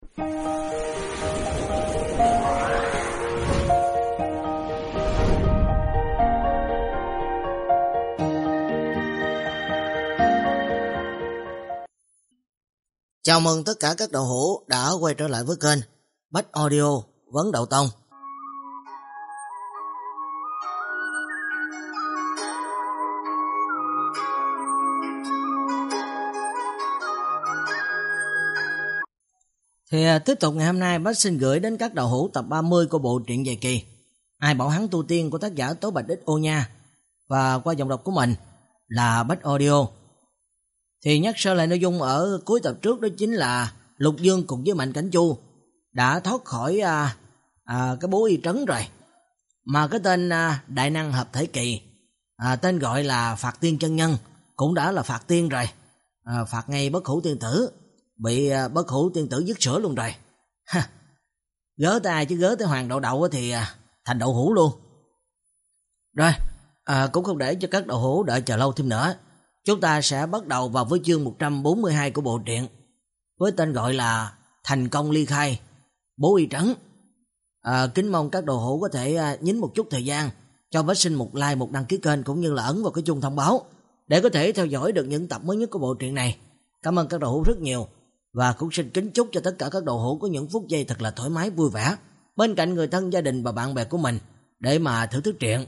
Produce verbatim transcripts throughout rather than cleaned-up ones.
Chào mừng tất cả các đạo hữu đã quay trở lại với kênh Bách Audio Vấn Đạo Tông. Thì à, tiếp tục ngày hôm nay Bách xin gửi đến các đạo hữu tập ba mươi của bộ truyện dài kỳ Ai Bảo Hắn Tu Tiên của tác giả Tố Bạch Đích Ô Nha, và qua giọng đọc của mình là Bách Audio. Thì nhắc sơ lại nội dung ở cuối tập trước, đó chính là Lục Dương cùng với Mạnh Cảnh Chu đã thoát khỏi à, à, cái bố y trấn rồi. Mà cái tên à, đại năng hợp thể kỳ, à, tên gọi là Phạt Tiên Chân Nhân, cũng đã là phạt tiên rồi. À, phạt ngay Bất Hủ Tiên Tử, bị à, Bất Hủ Tiên Tử dứt sữa luôn rồi. Ha, gớ tới ai chứ gớ tới Hoàng Đậu Đậu thì à, thành đậu hũ luôn. Rồi, à, cũng không để cho các đạo hữu đợi chờ lâu thêm nữa. Chúng ta sẽ bắt đầu vào với chương một trăm bốn mươi hai của bộ truyện, với tên gọi là Thành Công Ly Khai Bố Y Trấn. À, kính mong các đạo hữu có thể à, nhín một chút thời gian cho Bách Sinh một like, một đăng ký kênh, cũng như là ấn vào cái chuông thông báo để có thể theo dõi được những tập mới nhất của bộ truyện này. Cảm ơn các đạo hữu rất nhiều, và cũng xin kính chúc cho tất cả các đạo hữu có những phút giây thật là thoải mái vui vẻ bên cạnh người thân, gia đình và bạn bè của mình để mà thưởng thức truyện.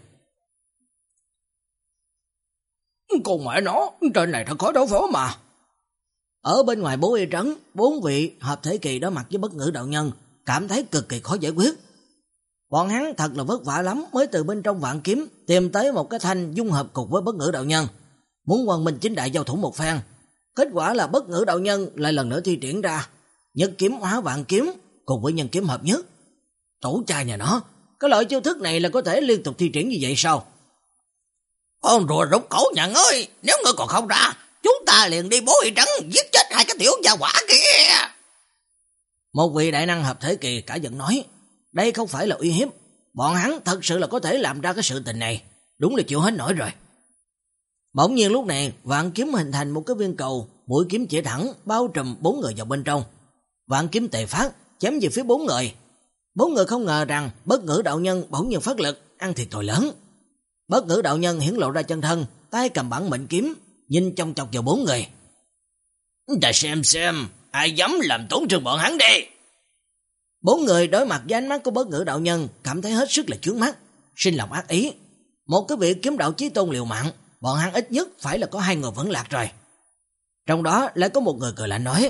Con mẹ nó, trên này thật khó đối phó mà. Ở bên ngoài bố y trấn, bốn vị hợp thể kỳ đối mặt với Bất Ngữ Đạo Nhân cảm thấy cực kỳ khó giải quyết. Bọn hắn thật là vất vả lắm mới từ bên trong vạn kiếm tìm tới một cái thanh dung hợp cục với Bất Ngữ Đạo Nhân, muốn quang minh chính đại giao thủ một phen. Kết quả là Bất Ngữ Đạo Nhân lại lần nữa thi triển ra Nhất Kiếm Hóa Vạn Kiếm cùng với Nhân Kiếm hợp nhất. Tổ cha nhà nó, cái loại chiêu thức này là có thể liên tục thi triển như vậy sao? Con rùa rụt cổ nhà ơi, nếu ngươi còn không ra, chúng ta liền đi bố y trấn giết chết hai cái tiểu gia hỏa kia. Một vị đại năng hợp thể kỳ cả giận nói, đây không phải là uy hiếp, bọn hắn thật sự là có thể làm ra cái sự tình này, đúng là chịu hết nổi rồi. Bỗng nhiên lúc này vạn kiếm hình thành một cái viên cầu, mũi kiếm chỉ thẳng bao trùm bốn người vào bên trong. Vạn kiếm tề phát chém về phía bốn người. Bốn người không ngờ rằng Bất Ngữ Đạo Nhân bỗng nhiên phát lực, ăn thiệt thòi lớn. Bất Ngữ Đạo Nhân hiển lộ ra chân thân, tay cầm bản mệnh kiếm, nhìn chòng chọc vào bốn người. Ta xem xem, ai dám làm tổn thương bọn hắn đi. Bốn người đối mặt với ánh mắt của Bất Ngữ Đạo Nhân cảm thấy hết sức là chướng mắt, sinh lòng ác ý. Một cái vị kiếm đạo chí tôn liều mạng, bọn hắn ít nhất phải là có hai người vẫn lạc rồi. Trong đó lại có một người cười lạnh nói,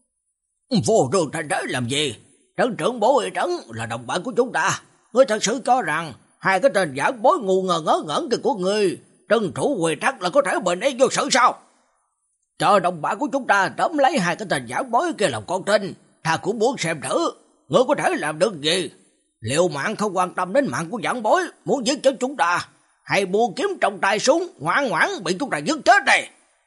vô đường thành đế làm gì? Trấn trưởng bố y trấn là đồng bạn của chúng ta. Ngươi thật sự cho rằng hai cái tên giả bối ngu ngờ ngớ ngẩn kia của ngươi, trấn thủ Quỳ Trắc là có thể bình yên vô sự sao? Chờ đồng bạn của chúng ta tóm lấy hai cái tên giả bối kia làm con tin, ta cũng muốn xem thử ngươi có thể làm được gì. Liệu mạng không quan tâm đến mạng của giảng bối, muốn giết chết chúng ta, hay buông kiếm trong tay súng ngoan ngoãn bị chúng ta giết chết đây?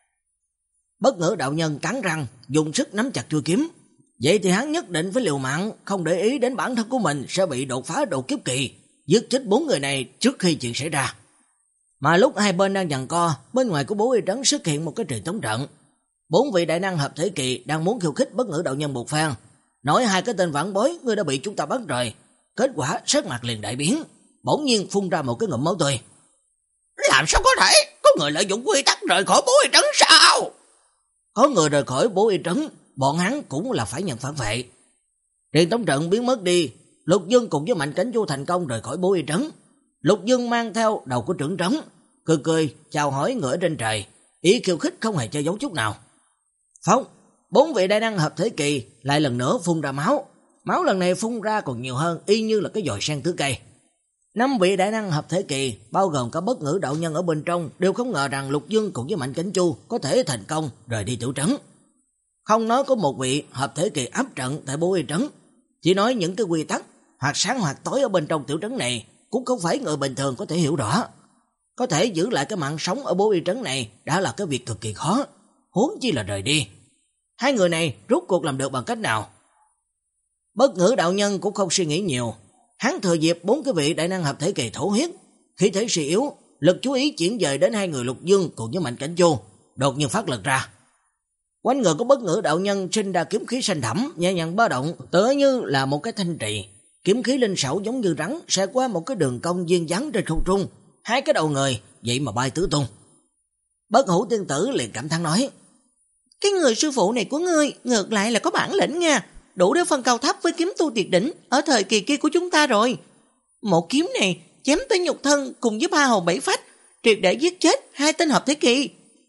Bất Ngữ Đạo Nhân cắn răng dùng sức nắm chặt chuôi kiếm. Vậy thì hắn nhất định phải liều mạng, không để ý đến bản thân của mình sẽ bị đột phá độ kiếp kỳ, giết chết bốn người này trước khi chuyện xảy ra. Mà lúc hai bên đang giằng co, bên ngoài của bố y trấn xuất hiện một cái truyền tống trận. Bốn vị đại năng hợp thể kỳ đang muốn khiêu khích Bất Ngữ Đạo Nhân một phen, nói hai cái tên vãn bối ngươi đã bị chúng ta bắt rồi. Kết quả sắc mặt liền đại biến, bỗng nhiên phun ra một cái ngụm máu tươi. Làm sao có thể có người lợi dụng quy tắc rời khỏi bố y trấn sao? Có người rời khỏi bố y trấn, bọn hắn cũng là phải nhận phản vệ. Truyền tống trận biến mất đi, Lục Dương cùng với Mạnh Cảnh Chu thành công rời khỏi bố y trấn. Lục Dương mang theo đầu của trưởng trấn, cười cười chào hỏi người ở trên trời, ý khiêu khích không hề che giấu chút nào. Phóng, bốn vị đại năng hợp thể kỳ lại lần nữa phun ra máu. Máu lần này phun ra còn nhiều hơn, y như là cái dòi sen tứ cây. Năm vị đại năng hợp thể kỳ, bao gồm cả Bất Ngữ Đạo Nhân ở bên trong, đều không ngờ rằng Lục Dương cùng với Mạnh Cảnh Chu có thể thành công rời đi tiểu trấn. Không nói có một vị hợp thể kỳ áp trận tại bố y trấn, chỉ nói những cái quy tắc hoặc sáng hoặc tối ở bên trong tiểu trấn này cũng không phải người bình thường có thể hiểu rõ. Có thể giữ lại cái mạng sống ở bố y trấn này đã là cái việc cực kỳ khó, huống chi là rời đi. Hai người này rốt cuộc làm được bằng cách nào? Bất Ngữ Đạo Nhân cũng không suy nghĩ nhiều, hắn thừa dịp bốn cái vị đại năng hợp thể kỳ thổ huyết, khí thế suy yếu, lực chú ý chuyển dời đến hai người Lục Dương cùng với Mạnh Cảnh Chu, đột nhiên phát lực ra. Quanh người của Bất Ngữ đạo nhân sinh ra kiếm khí xanh thẳm, nhẹ nhàng ba động, tựa như là một cái thanh trì. Kiếm khí linh xảo giống như rắn, sẽ qua một cái đường cong duyên dáng trên không trung, hai cái đầu người vậy mà bay tứ tung. Bất Hủ tiên tử liền cảm thán nói: cái người sư phụ này của ngươi ngược lại là có bản lĩnh nha, đủ để phân cao thấp với kiếm tu tuyệt đỉnh ở thời kỳ kia của chúng ta rồi. Một kiếm này chém tới nhục thân cùng với ba hồn bảy phách, triệt để giết chết hai tên hợp thế kỳ.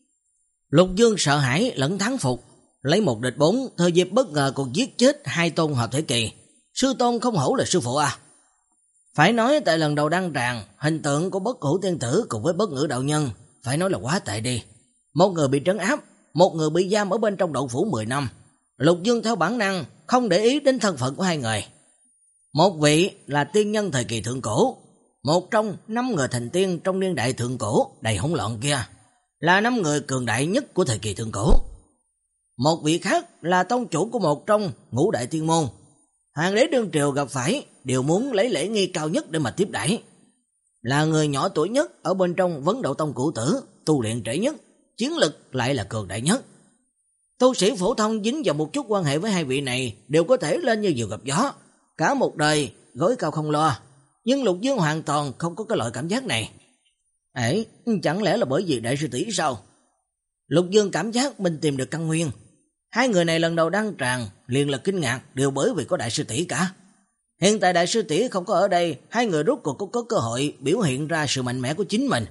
Lục Dương sợ hãi lẫn thắng phục, lấy một địch bốn, thời dịp bất ngờ còn giết chết hai tôn hợp thể kỳ. Sư tôn không hổ là sư phụ à. Phải nói tại lần đầu đăng tràng, hình tượng của Bất Hủ tiên tử cùng với Bất Ngữ đạo nhân phải nói là quá tệ đi. Một người bị trấn áp, một người bị giam ở bên trong đậu phủ mười năm. Lục Dương theo bản năng không để ý đến thân phận của hai người. Một vị là tiên nhân thời kỳ thượng cổ, một trong năm người thành tiên trong niên đại thượng cổ đầy hỗn loạn kia, là năm người cường đại nhất của thời kỳ thượng cổ. Một vị khác là tông chủ của một trong ngũ đại tiên môn. Hoàng đế đương triều gặp phải đều muốn lấy lễ nghi cao nhất để mà tiếp đãi. Là người nhỏ tuổi nhất ở bên trong Vấn Đậu tông cửu tử, tu luyện trễ nhất, chiến lực lại là cường đại nhất. Tu sĩ phổ thông dính vào một chút quan hệ với hai vị này đều có thể lên như diều gặp gió, cả một đời gối cao không lo. Nhưng Lục Dương hoàn toàn không có cái loại cảm giác này. Ấy, chẳng lẽ là bởi vì đại sư tỷ sao? Lục Dương cảm giác mình tìm được căn nguyên. Hai người này lần đầu đăng tràng liền là kinh ngạc đều bởi vì có đại sư tỷ cả. Hiện tại đại sư tỷ không có ở đây, hai người rút cuộc có, có cơ hội biểu hiện ra sự mạnh mẽ của chính mình.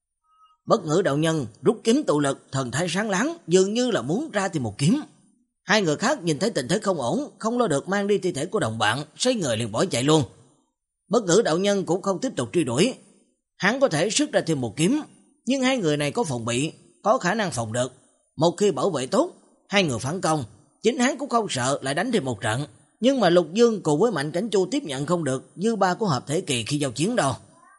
Bất Ngữ đạo nhân rút kiếm tụ lực, thần thái sáng láng, dường như là muốn ra tìm một kiếm. Hai người khác nhìn thấy tình thế không ổn, không lo được mang đi thi thể của đồng bạn, xoay người liền bỏ chạy luôn. Bất Ngữ đạo nhân cũng không tiếp tục truy đuổi. Hắn có thể xuất ra thêm một kiếm, nhưng hai người này có phòng bị, có khả năng phòng được. Một khi bảo vệ tốt, hai người phản công, chính hắn cũng không sợ lại đánh thêm một trận. Nhưng mà Lục Dương cùng với Mạnh Cảnh Chu tiếp nhận không được dư ba của hợp thể kỳ khi giao chiến đâu.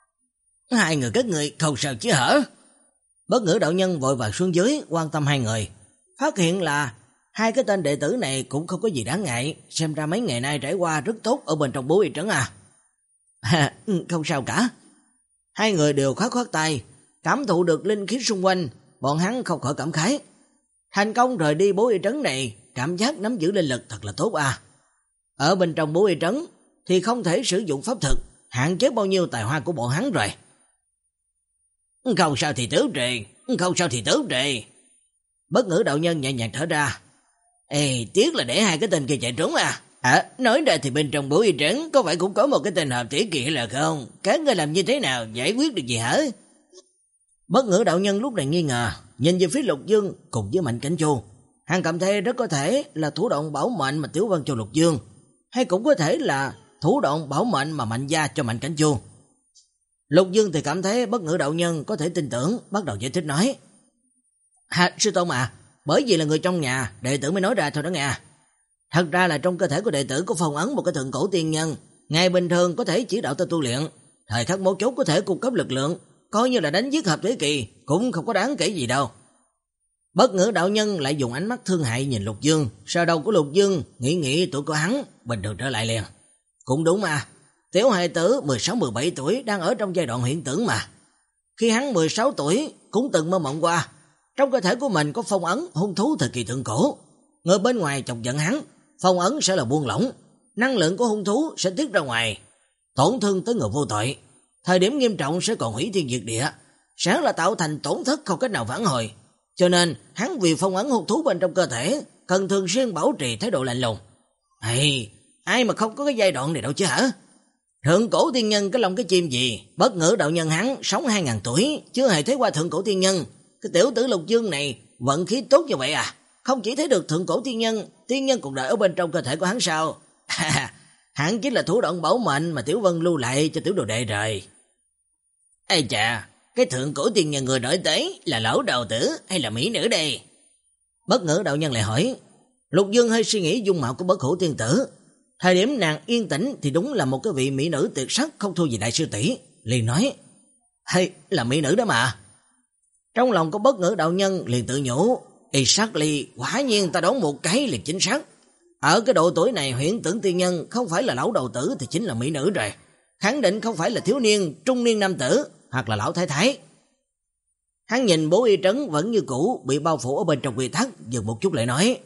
Hai người các người không sao chứ hả? Bất Ngữ đạo nhân vội vàng xuống dưới quan tâm hai người, phát hiện là hai cái tên đệ tử này cũng không có gì đáng ngại, xem ra mấy ngày nay trải qua rất tốt ở bên trong Bố Y Trấn à. À, không sao cả. Hai người đều khoát khoát tay, cảm thụ được linh khí xung quanh, bọn hắn không khỏi cảm khái. Thành công rời đi Bố Y Trấn này, cảm giác nắm giữ linh lực thật là tốt à. Ở bên trong Bố Y Trấn thì không thể sử dụng pháp thực, hạn chế bao nhiêu tài hoa của bọn hắn rồi. Không sao thì tứ trì, không sao thì tứ trì. Bất Ngữ đạo nhân nhẹ nhàng thở ra. Ê, tiếc là để hai cái tên kia chạy trốn à. À, nói ra thì bên trong Bố Y Trấn có phải cũng có một cái tên hợp thể kỳ là không? Các ngươi làm như thế nào, giải quyết được gì hả? Bất Ngữ đạo nhân lúc này nghi ngờ, nhìn về phía Lục Dương cùng với Mạnh Cảnh Chu. Hắn cảm thấy rất có thể là thủ đoạn bảo mệnh mà Tiểu Vân cho Lục Dương, hay cũng có thể là thủ đoạn bảo mệnh mà Mạnh gia cho Mạnh Cảnh Chu. Lục Dương thì cảm thấy Bất Ngữ đạo nhân có thể tin tưởng, bắt đầu giải thích nói. À, sư tôn à, bởi vì là người trong nhà, đệ tử mới nói ra thôi đó nghe. Thật ra là trong cơ thể của đệ tử có phong ấn một cái thượng cổ tiên nhân, ngày bình thường có thể chỉ đạo ta tu luyện, thời khắc mấu chốt có thể cung cấp lực lượng, coi như là đánh giết hợp thế kỳ cũng không có đáng kể gì đâu. Bất Ngữ đạo nhân lại dùng ánh mắt thương hại nhìn Lục Dương, sau đầu của Lục Dương nghĩ nghĩ tuổi của hắn bình thường trở lại liền. Cũng đúng mà, tiểu hài tử mười sáu mười bảy tuổi đang ở trong giai đoạn hiện tưởng mà. Khi hắn mười sáu tuổi cũng từng mơ mộng qua, trong cơ thể của mình có phong ấn hung thú thời kỳ thượng cổ. Người bên ngoài chọc giận hắn, phong ấn sẽ là buông lỏng, năng lượng của hung thú sẽ tiết ra ngoài, tổn thương tới người vô tội. Thời điểm nghiêm trọng sẽ còn hủy thiên diệt địa, sẽ là tạo thành tổn thất không cách nào vãn hồi. Cho nên hắn vì phong ấn hung thú bên trong cơ thể cần thường xuyên bảo trì thái độ lạnh lùng. Hay, ai mà không có cái giai đoạn này đâu chứ hả? Thượng cổ tiên nhân cái lông cái chim gì, Bất Ngữ đạo nhân hắn sống hai ngàn tuổi, chưa hề thấy qua thượng cổ tiên nhân. Cái tiểu tử Lục Dương này vận khí tốt như vậy à? Không chỉ thấy được thượng cổ tiên nhân, tiên nhân cũng đợi ở bên trong cơ thể của hắn sao? Hắn chính là thủ đoạn bảo mệnh mà Tiểu Vân lưu lại cho tiểu đồ đệ rồi. Ê chà, cái thượng cổ tiên nhân người nổi tới là lão đầu tử hay là mỹ nữ đây? Bất Ngữ đạo nhân lại hỏi. Lục Dương hơi suy nghĩ dung mạo của Bất Hủ tiên tử. Thời điểm nàng yên tĩnh thì đúng là một cái vị mỹ nữ tuyệt sắc không thua gì đại sư tỷ, liền nói: "Hay, là mỹ nữ đó mà." Trong lòng của Bất Ngữ đạo nhân liền tự nhủ, "Exactly, quả nhiên ta đoán một cái liền chính xác. Ở cái độ tuổi này huyễn tưởng tiên nhân không phải là lão đầu tử thì chính là mỹ nữ rồi, khẳng định không phải là thiếu niên, trung niên nam tử hoặc là lão thái thái." Hắn nhìn Bố Y Trấn vẫn như cũ bị bao phủ ở bên trong quy tắc, dừng một chút lại nói: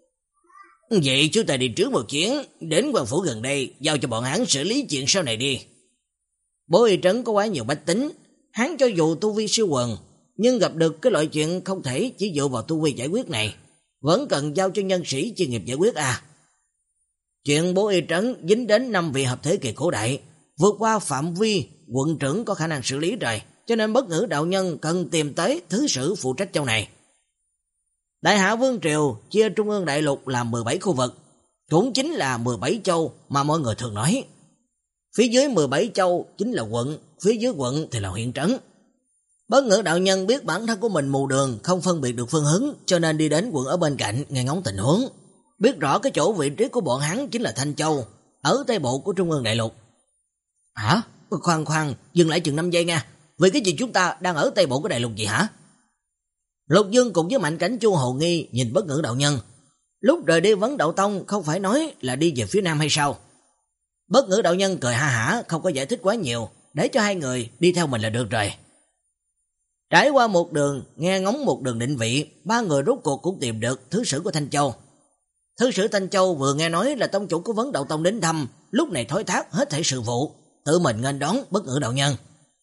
Vậy chúng ta đi trước một chuyến, đến quan phủ gần đây, giao cho bọn hắn xử lý chuyện sau này đi. Bố Y Trấn có quá nhiều bách tính, hắn cho dù tu vi siêu quần, nhưng gặp được cái loại chuyện không thể chỉ dựa vào tu vi giải quyết này, vẫn cần giao cho nhân sĩ chuyên nghiệp giải quyết à. Chuyện Bố Y Trấn dính đến năm vị hợp thế kỳ cổ đại, vượt qua phạm vi quận trưởng có khả năng xử lý rồi, cho nên Bất Ngữ đạo nhân cần tìm tới thứ sử phụ trách châu này. Đại Hạ Vương Triều chia Trung ương đại lục làm mười bảy khu vực, cũng chính là mười bảy châu mà mọi người thường nói. Phía dưới mười bảy châu chính là quận, phía dưới quận thì là huyện trấn. Bất Ngữ đạo nhân biết bản thân của mình mù đường, không phân biệt được phương hướng, cho nên đi đến quận ở bên cạnh nghe ngóng tình huống. Biết rõ cái chỗ vị trí của bọn hắn chính là Thanh Châu, ở tây bộ của Trung ương đại lục. Hả? Khoan khoan, dừng lại chừng năm giây nha. Vì cái gì chúng ta đang ở tây bộ của đại lục gì hả? Lục Dương cùng với Mạnh Cảnh Chu hồ nghi nhìn Bất Ngữ đạo nhân. Lúc rời đi Vấn Đạo Tông không phải nói là đi về phía nam hay sao? Bất Ngữ đạo nhân cười ha hả, không có giải thích quá nhiều, để cho hai người đi theo mình là được rồi. Trải qua một đường, nghe ngóng một đường định vị, ba người rốt cuộc cũng tìm được thứ sử của Thanh Châu. Thứ sử Thanh Châu vừa nghe nói là tông chủ của Vấn Đạo Tông đến thăm, lúc này thối thác hết thảy sự vụ, tự mình nghênh đón Bất Ngữ đạo nhân.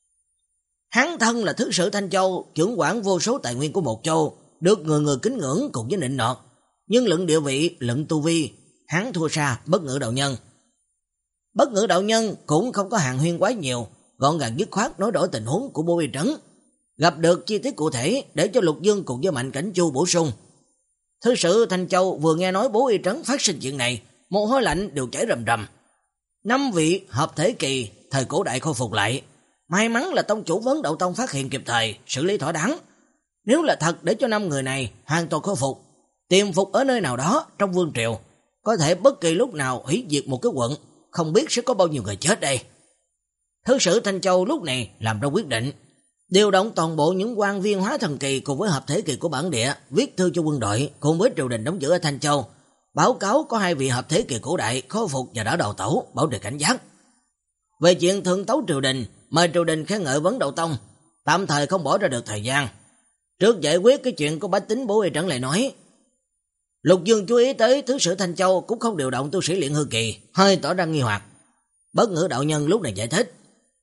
Hắn thân là thứ sử Thanh Châu, trưởng quản vô số tài nguyên của một châu, được người người kính ngưỡng cùng với nịnh nọt, nhưng luận địa vị, luận tu vi, hắn thua xa Bất Ngữ đạo nhân. Bất Ngữ đạo nhân cũng không có hàng huyên quá nhiều, gọn gàng dứt khoát nói đổi tình huống của Bố Y Trấn, gặp được chi tiết cụ thể để cho Lục Dương cùng với Mạnh Cảnh Chu bổ sung. Thứ sử Thanh Châu vừa nghe nói Bố Y Trấn phát sinh chuyện này, mồ hôi lạnh đều chảy rầm rầm. Năm vị hợp thể kỳ thời cổ đại khôi phục lại, may mắn là tông chủ Vấn Đạo Tông phát hiện kịp thời, xử lý thỏa đáng. Nếu là thật để cho năm người này hoàn toàn khôi phục, tiềm phục ở nơi nào đó trong vương triều, có thể bất kỳ lúc nào hủy diệt một cái quận, không biết sẽ có bao nhiêu người chết đây. Thứ sử Thanh Châu lúc này làm ra quyết định, điều động toàn bộ những quan viên hóa thần kỳ cùng với hợp thể kỳ của bản địa, viết thư cho quân đội cùng với triều đình đóng giữ ở Thanh Châu, báo cáo có hai vị hợp thế kỳ cổ đại khôi phục và đã đầu tẩu, bảo trì cảnh giác. Về chuyện thượng tấu triều đình, mời triều đình khen ngợi Vấn Đạo Tông, tạm thời không bỏ ra được thời gian. Trước giải quyết cái chuyện của bách tính, Bố Y Trấn lại nói. Lục Dương chú ý tới thứ sử Thanh Châu cũng không điều động tu sĩ luyện hư kỳ, hơi tỏ ra nghi hoặc. Bất Ngữ đạo nhân lúc này giải thích.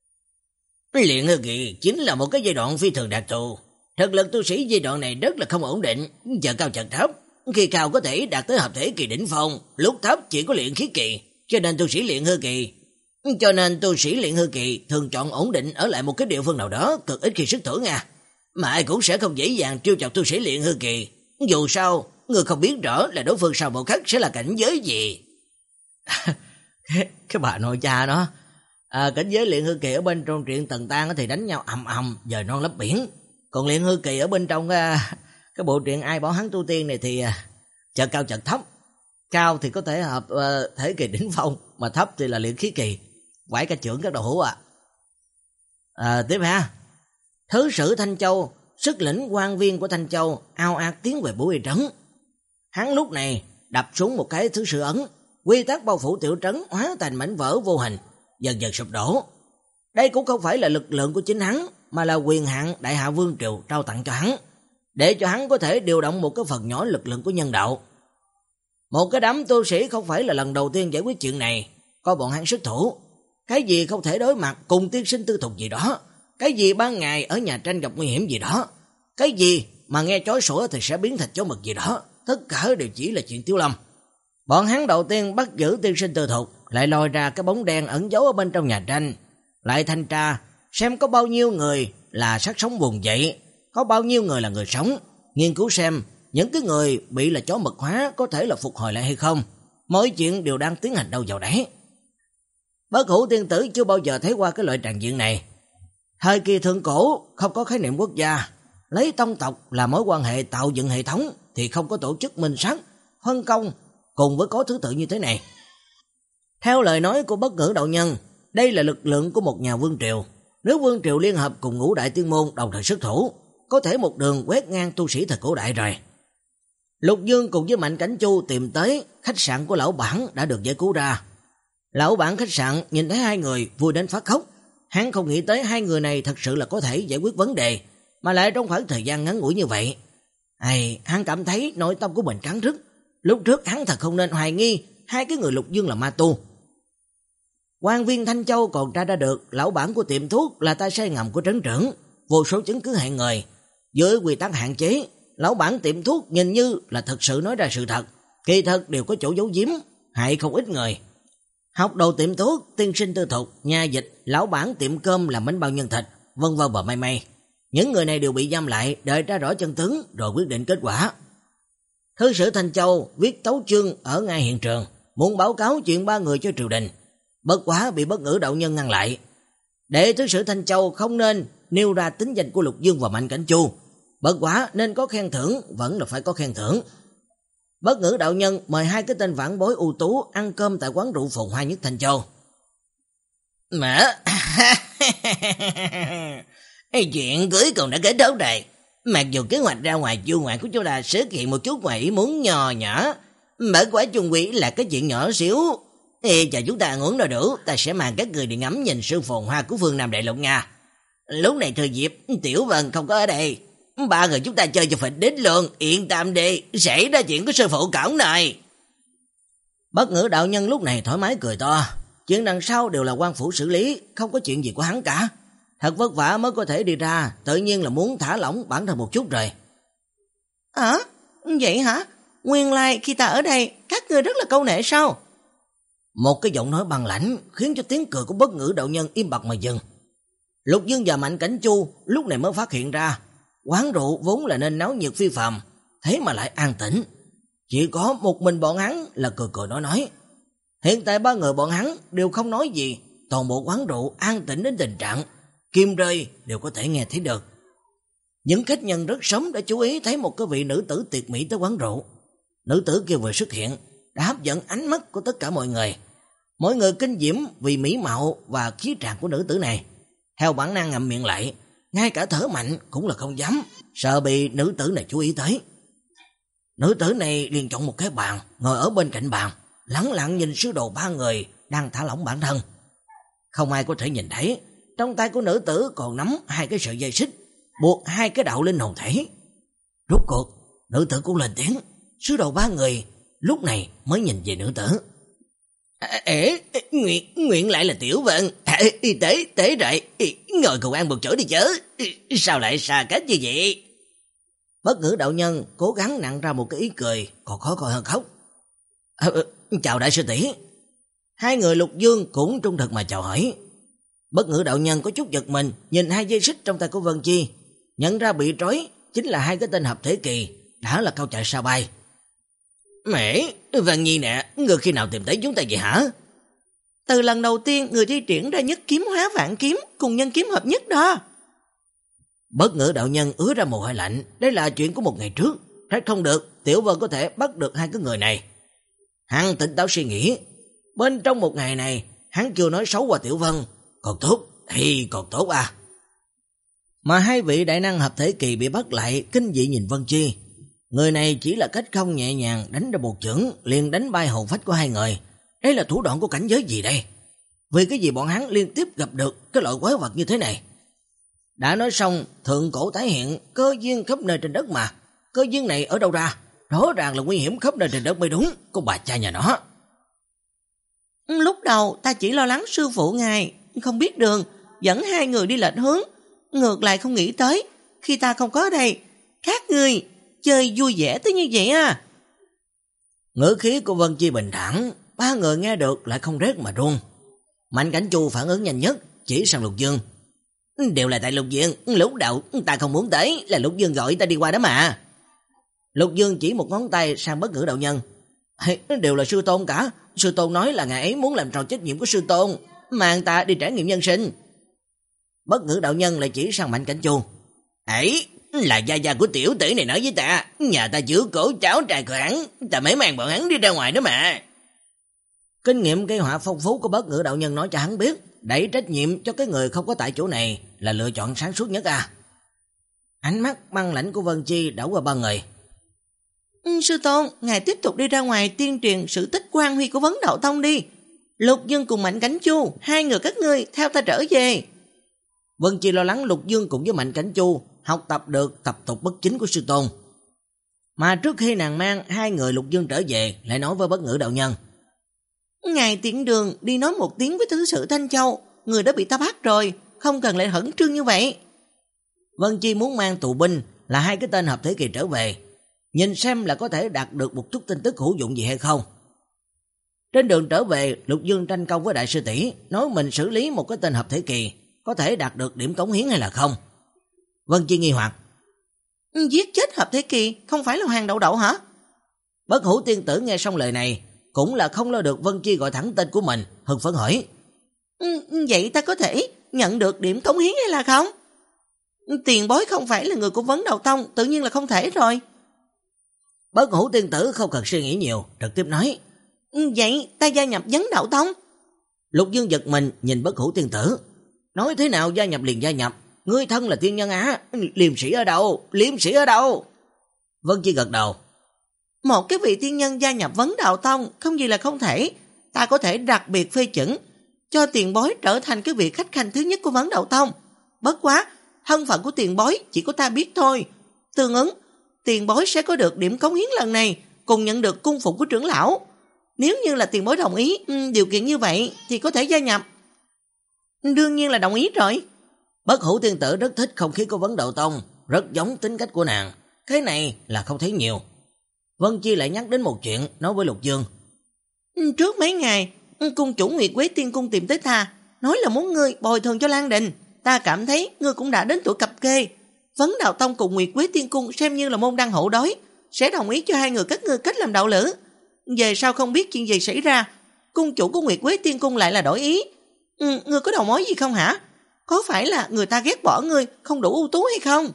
Luyện hư kỳ chính là một cái giai đoạn phi thường đặc thù. Thực lực tu sĩ giai đoạn này rất là không ổn định, chợt cao chợt thấp. Khi cao có thể đạt tới hợp thể kỳ đỉnh phong, lúc thấp chỉ có luyện khí kỳ, cho nên tu sĩ luyện hư kỳ cho nên tu sĩ luyện hư kỳ thường chọn ổn định ở lại một cái địa phương nào đó, cực ít khi sức thưởng à. Mà ai cũng sẽ không dễ dàng trêu chọc tu sĩ luyện hư kỳ. Dù sao, người không biết rõ là đối phương sau một khắc sẽ là cảnh giới gì. cái, cái bà nội cha nó, à, cảnh giới luyện hư kỳ ở bên trong truyện Tần Tan thì đánh nhau ầm ầm, dời non lấp biển. Còn luyện hư kỳ ở bên trong à, cái bộ truyện Ai Bảo Hắn Tu Tiên này thì à, chợt cao chợt thấp. Cao thì có thể hợp uh, thể kỳ đỉnh phong, mà thấp thì là luyện khí kỳ. Quải cả trưởng các đầu hữu à. à Tiếp ha. Thứ sử Thanh Châu, sức lĩnh quan viên của Thanh Châu ao ạt tiến về Bố Y Trấn. Hắn lúc này đập xuống một cái thứ sử ấn, quy tắc bao phủ tiểu trấn hóa thành mảnh vỡ vô hình, dần dần sụp đổ. Đây cũng không phải là lực lượng của chính hắn, mà là quyền hạn Đại Hạ Vương Triều trao tặng cho hắn, để cho hắn có thể điều động một cái phần nhỏ lực lượng của nhân đạo. Một cái đám tu sĩ không phải là lần đầu tiên giải quyết chuyện này, coi bọn hắn xuất thủ. Cái gì không thể đối mặt cùng tiên sinh tư thục gì đó, cái gì ban ngày ở nhà tranh gặp nguy hiểm gì đó, cái gì mà nghe chói sủa thì sẽ biến thành chó mực gì đó, tất cả đều chỉ là chuyện Tiếu Lâm. Bọn hắn đầu tiên bắt giữ tiên sinh tư thục, lại lòi ra cái bóng đen ẩn giấu ở bên trong nhà tranh, lại thanh tra xem có bao nhiêu người là xác sống vùng dậy, có bao nhiêu người là người sống, nghiên cứu xem những cái người bị là chó mực hóa có thể là phục hồi lại hay không. Mọi chuyện đều đang tiến hành đâu vào đấy. Bất Hủ tiên tử chưa bao giờ thấy qua cái loại tràng diện này. Thời kỳ thượng cổ không có khái niệm quốc gia, lấy tông tộc là mối quan hệ tạo dựng hệ thống thì không có tổ chức minh sát, phân công cùng với có thứ tự như thế này. Theo lời nói của Bất Ngữ đạo nhân, đây là lực lượng của một nhà vương triều. Nếu vương triều liên hợp cùng ngũ đại tiên môn đồng thời xuất thủ, có thể một đường quét ngang tu sĩ thời cổ đại rồi. Lục Dương cùng với Mạnh Cảnh Chu tìm tới khách sạn của lão bản đã được giải cứu ra. Lão bản khách sạn nhìn thấy hai người vui đến phát khóc. Hắn không nghĩ tới hai người này thật sự là có thể giải quyết vấn đề, mà lại trong khoảng thời gian ngắn ngủi như vậy. Ai, hắn cảm thấy nội tâm của mình cắn rứt. Lúc trước hắn thật không nên hoài nghi hai cái người Lục Dương là ma tu. Quan viên Thanh Châu còn tra ra được lão bản của tiệm thuốc là tay sai ngầm của trấn trưởng, vô số chứng cứ hại người. Dưới quy tắc hạn chế, lão bản tiệm thuốc nhìn như là thật sự nói ra sự thật, kỳ thật đều có chỗ giấu giếm, hại không ít người. Học đồ tiệm thuốc, tiên sinh tư thục, nhà dịch, lão bản tiệm cơm làm bánh bao nhân thịt, vân vân và may may. Những người này đều bị giam lại, đợi ra rõ chân tướng rồi quyết định kết quả. Thứ sử Thanh Châu viết tấu chương ở ngay hiện trường, muốn báo cáo chuyện ba người cho triều đình. Bất quá bị Bất Ngữ đạo nhân ngăn lại. Để thứ sử Thanh Châu không nên nêu ra tính danh của Lục Dương và Mạnh Cảnh Chu. Bất quá nên có khen thưởng, vẫn là phải có khen thưởng. Bất Ngữ đạo nhân mời hai cái tên vãn bối ưu tú ăn cơm tại quán rượu Phồn Hoa nhất Thanh Châu. Mà chuyện cưới còn đã kết thúc rồi. Mặc dù kế hoạch ra ngoài du ngoại của chúng ta xuất hiện một chút ngoài ý muốn nhỏ nhỏ, bởi quả chung quy là cái chuyện nhỏ xíu. Ê, chờ chúng ta ăn uống rồi đủ, ta sẽ mang các người đi ngắm nhìn sự phồn hoa của phương Nam Đại Lục nha. Lúc này thời dịp Tiểu Vân không có ở đây, ba người chúng ta chơi cho phịch đích luôn, yên tâm đi, xảy ra chuyện của sư phụ cổng này. Bất Ngữ đạo nhân lúc này thoải mái cười to, chuyện đằng sau đều là quan phủ xử lý, không có chuyện gì của hắn cả. Thật vất vả mới có thể đi ra, tự nhiên là muốn thả lỏng bản thân một chút rồi. À, vậy hả? Nguyên lai khi ta ở đây, các ngươi rất là câu nệ sao? Một cái giọng nói băng lãnh khiến cho tiếng cười của Bất Ngữ đạo nhân im bặt mà dừng. Lục Dương và Mạnh Cảnh Chu lúc này mới phát hiện ra, quán rượu vốn là nên náo nhiệt phi phàm, thế mà lại an tĩnh. Chỉ có một mình bọn hắn là cười cười nói nói. Hiện tại ba người bọn hắn đều không nói gì, toàn bộ quán rượu an tĩnh đến tình trạng kim rơi đều có thể nghe thấy được. Những khách nhân rất sớm đã chú ý thấy một cái vị nữ tử tuyệt mỹ tới quán rượu. Nữ tử kia vừa xuất hiện đã hấp dẫn ánh mắt của tất cả mọi người. Mọi người kinh diễm vì mỹ mạo và khí trạng của nữ tử này. Theo bản năng ngậm miệng lại, ngay cả thở mạnh cũng là không dám, sợ bị nữ tử này chú ý tới. Nữ tử này liền chọn một cái bàn, ngồi ở bên cạnh bàn, lẳng lặng nhìn sư đồ ba người đang thả lỏng bản thân. Không ai có thể nhìn thấy, trong tay của nữ tử còn nắm hai cái sợi dây xích, buộc hai cái đạo linh hồn thể. Rốt cuộc, nữ tử cũng lên tiếng, sư đồ ba người lúc này mới nhìn về nữ tử. Ê, nguyện, nguyện lại là Tiểu Vân, y tế, tế rồi, ngồi cùng ăn một chỗ đi chứ, sao lại xa cách như vậy? Bất Ngữ đạo nhân cố gắng nặn ra một cái ý cười, còn khó coi hơn khóc. À, chào đại sư tỷ. Hai người Lục Dương cũng trung thực mà chào hỏi. Bất Ngữ đạo nhân có chút giật mình, nhìn hai dây xích trong tay của Vân Chi, nhận ra bị trói chính là hai cái tên hợp thể kỳ, đã là cao chạy sao bay. Mẹ, Vân Nhi nè, người khi nào tìm thấy chúng ta vậy hả? Từ lần đầu tiên người thi triển ra nhất kiếm hóa vạn kiếm cùng nhân kiếm hợp nhất đó. Bất Ngữ đạo nhân ứa ra mồ hôi lạnh, đây là chuyện của một ngày trước, trách không được Tiểu Vân có thể bắt được hai cái người này. Hắn tỉnh táo suy nghĩ, bên trong một ngày này hắn chưa nói xấu qua Tiểu Vân, còn tốt thì còn tốt à. Mà hai vị đại năng hợp thể kỳ bị bắt lại kinh dị nhìn Vân Chi. Người này chỉ là cách không nhẹ nhàng đánh ra một chưởng liền đánh bay hồn phách của hai người. Đây là thủ đoạn của cảnh giới gì đây? Vì cái gì bọn hắn liên tiếp gặp được cái loại quái vật như thế này? Đã nói xong, thượng cổ tái hiện cơ duyên khắp nơi trên đất mà. Cơ duyên này ở đâu ra? Rõ ràng là nguy hiểm khắp nơi trên đất mới đúng, con bà cha nhà nó. Lúc đầu ta chỉ lo lắng sư phụ ngài không biết đường, dẫn hai người đi lệch hướng. Ngược lại không nghĩ tới, khi ta không có ở đây, các người chơi vui vẻ tới như vậy à. Ngữ khí của Vân Chi bình thản, ba người nghe được lại không rét mà run. Mạnh Cảnh Chu phản ứng nhanh nhất, chỉ sang Lục Dương. Đều là tại Lục Dương, lúc đầu ta không muốn tới, là Lục Dương gọi ta đi qua đó mà. Lục Dương chỉ một ngón tay sang Bất Ngữ đạo nhân. Đều là sư tôn cả, sư tôn nói là ngài ấy muốn làm tròn trách nhiệm của sư tôn, mang ta đi trải nghiệm nhân sinh. Bất Ngữ đạo nhân lại chỉ sang Mạnh Cảnh Chu. Ấy, là gia gia của tiểu tử này nói với ta, nhà ta chữa cổ cháu trai của hắn, ta mới mang bọn hắn đi ra ngoài đó mà. Kinh nghiệm gây họa phong phú của Bất Ngữ đạo nhân nói cho hắn biết, đẩy trách nhiệm cho cái người không có tại chỗ này là lựa chọn sáng suốt nhất à. Ánh mắt băng lãnh của Vân Chi đảo qua ba người. Ừ, sư tôn, ngài tiếp tục đi ra ngoài tuyên truyền sự tích quan huy của Vấn Đạo Tông đi. Lục Dương cùng Mạnh Cảnh Chu, hai người các ngươi theo ta trở về. Vân Chi lo lắng Lục Dương cùng với Mạnh Cảnh Chu, học tập được tập tục bất chính của sư tôn. Mà trước khi nàng mang hai người Lục Dương trở về, lại nói với Bất Ngữ đạo nhân: Ngài tiện đường đi nói một tiếng với thứ sự Thanh Châu, người đã bị ta bắt rồi, không cần lại hẩn trương như vậy. Vân Chi muốn mang tù binh là hai cái tên hợp thể kỳ trở về, nhìn xem là có thể đạt được một chút tin tức hữu dụng gì hay không. Trên đường trở về, Lục Dương tranh công với đại sư tỷ, nói mình xử lý một cái tên hợp thể kỳ có thể đạt được điểm cống hiến hay là không. Vân Chi nghi hoặc: Giết chết hợp thể kỳ không phải là hàng đậu đậu hả? Bất Hủ tiên tử nghe xong lời này cũng là không lo được Vân Chi gọi thẳng tên của mình, hưng phấn hỏi: Vậy ta có thể nhận được điểm cống hiến hay là không? Tiền bối không phải là người của Vấn Đầu Tông, tự nhiên là không thể rồi. Bất Hủ tiên tử không cần suy nghĩ nhiều, trực tiếp nói: Vậy ta gia nhập Vấn Đạo Tông. Lục Dương giật mình nhìn Bất Hủ tiên tử, nói thế nào gia nhập liền gia nhập, ngươi thân là tiên nhân á, liêm sĩ ở đâu, liêm sĩ ở đâu? Vân Chi gật đầu: Một cái vị tiên nhân gia nhập Vấn Đạo Tông không gì là không thể, ta có thể đặc biệt phê chuẩn cho tiền bối trở thành cái vị khách khanh thứ nhất của Vấn Đạo Tông. Bất quá, thân phận của tiền bối chỉ có ta biết thôi. Tương ứng, tiền bối sẽ có được điểm cống hiến lần này, cùng nhận được cung phụng của trưởng lão. Nếu như là tiền bối đồng ý điều kiện như vậy thì có thể gia nhập. Đương nhiên là đồng ý rồi. Bất Hủ tiên tử rất thích không khí của Vấn Đạo Tông, rất giống tính cách của nàng, cái này là không thấy nhiều. Vân Chi lại nhắc đến một chuyện, nói với Lục Dương: Trước mấy ngày, cung chủ Nguyệt Quế Tiên Cung tìm tới ta, nói là muốn ngươi bồi thường cho Lan Đình. Ta cảm thấy ngươi cũng đã đến tuổi cập kê. Vấn Đạo Tông cùng Nguyệt Quế Tiên Cung xem như là môn đăng hộ đối, sẽ đồng ý cho hai người các ngươi kết làm đạo lữ. Về sau không biết chuyện gì xảy ra, cung chủ của Nguyệt Quế Tiên Cung lại là đổi ý. Ừ, ngươi có đầu mối gì không hả? Có phải là người ta ghét bỏ ngươi không đủ ưu tú hay không?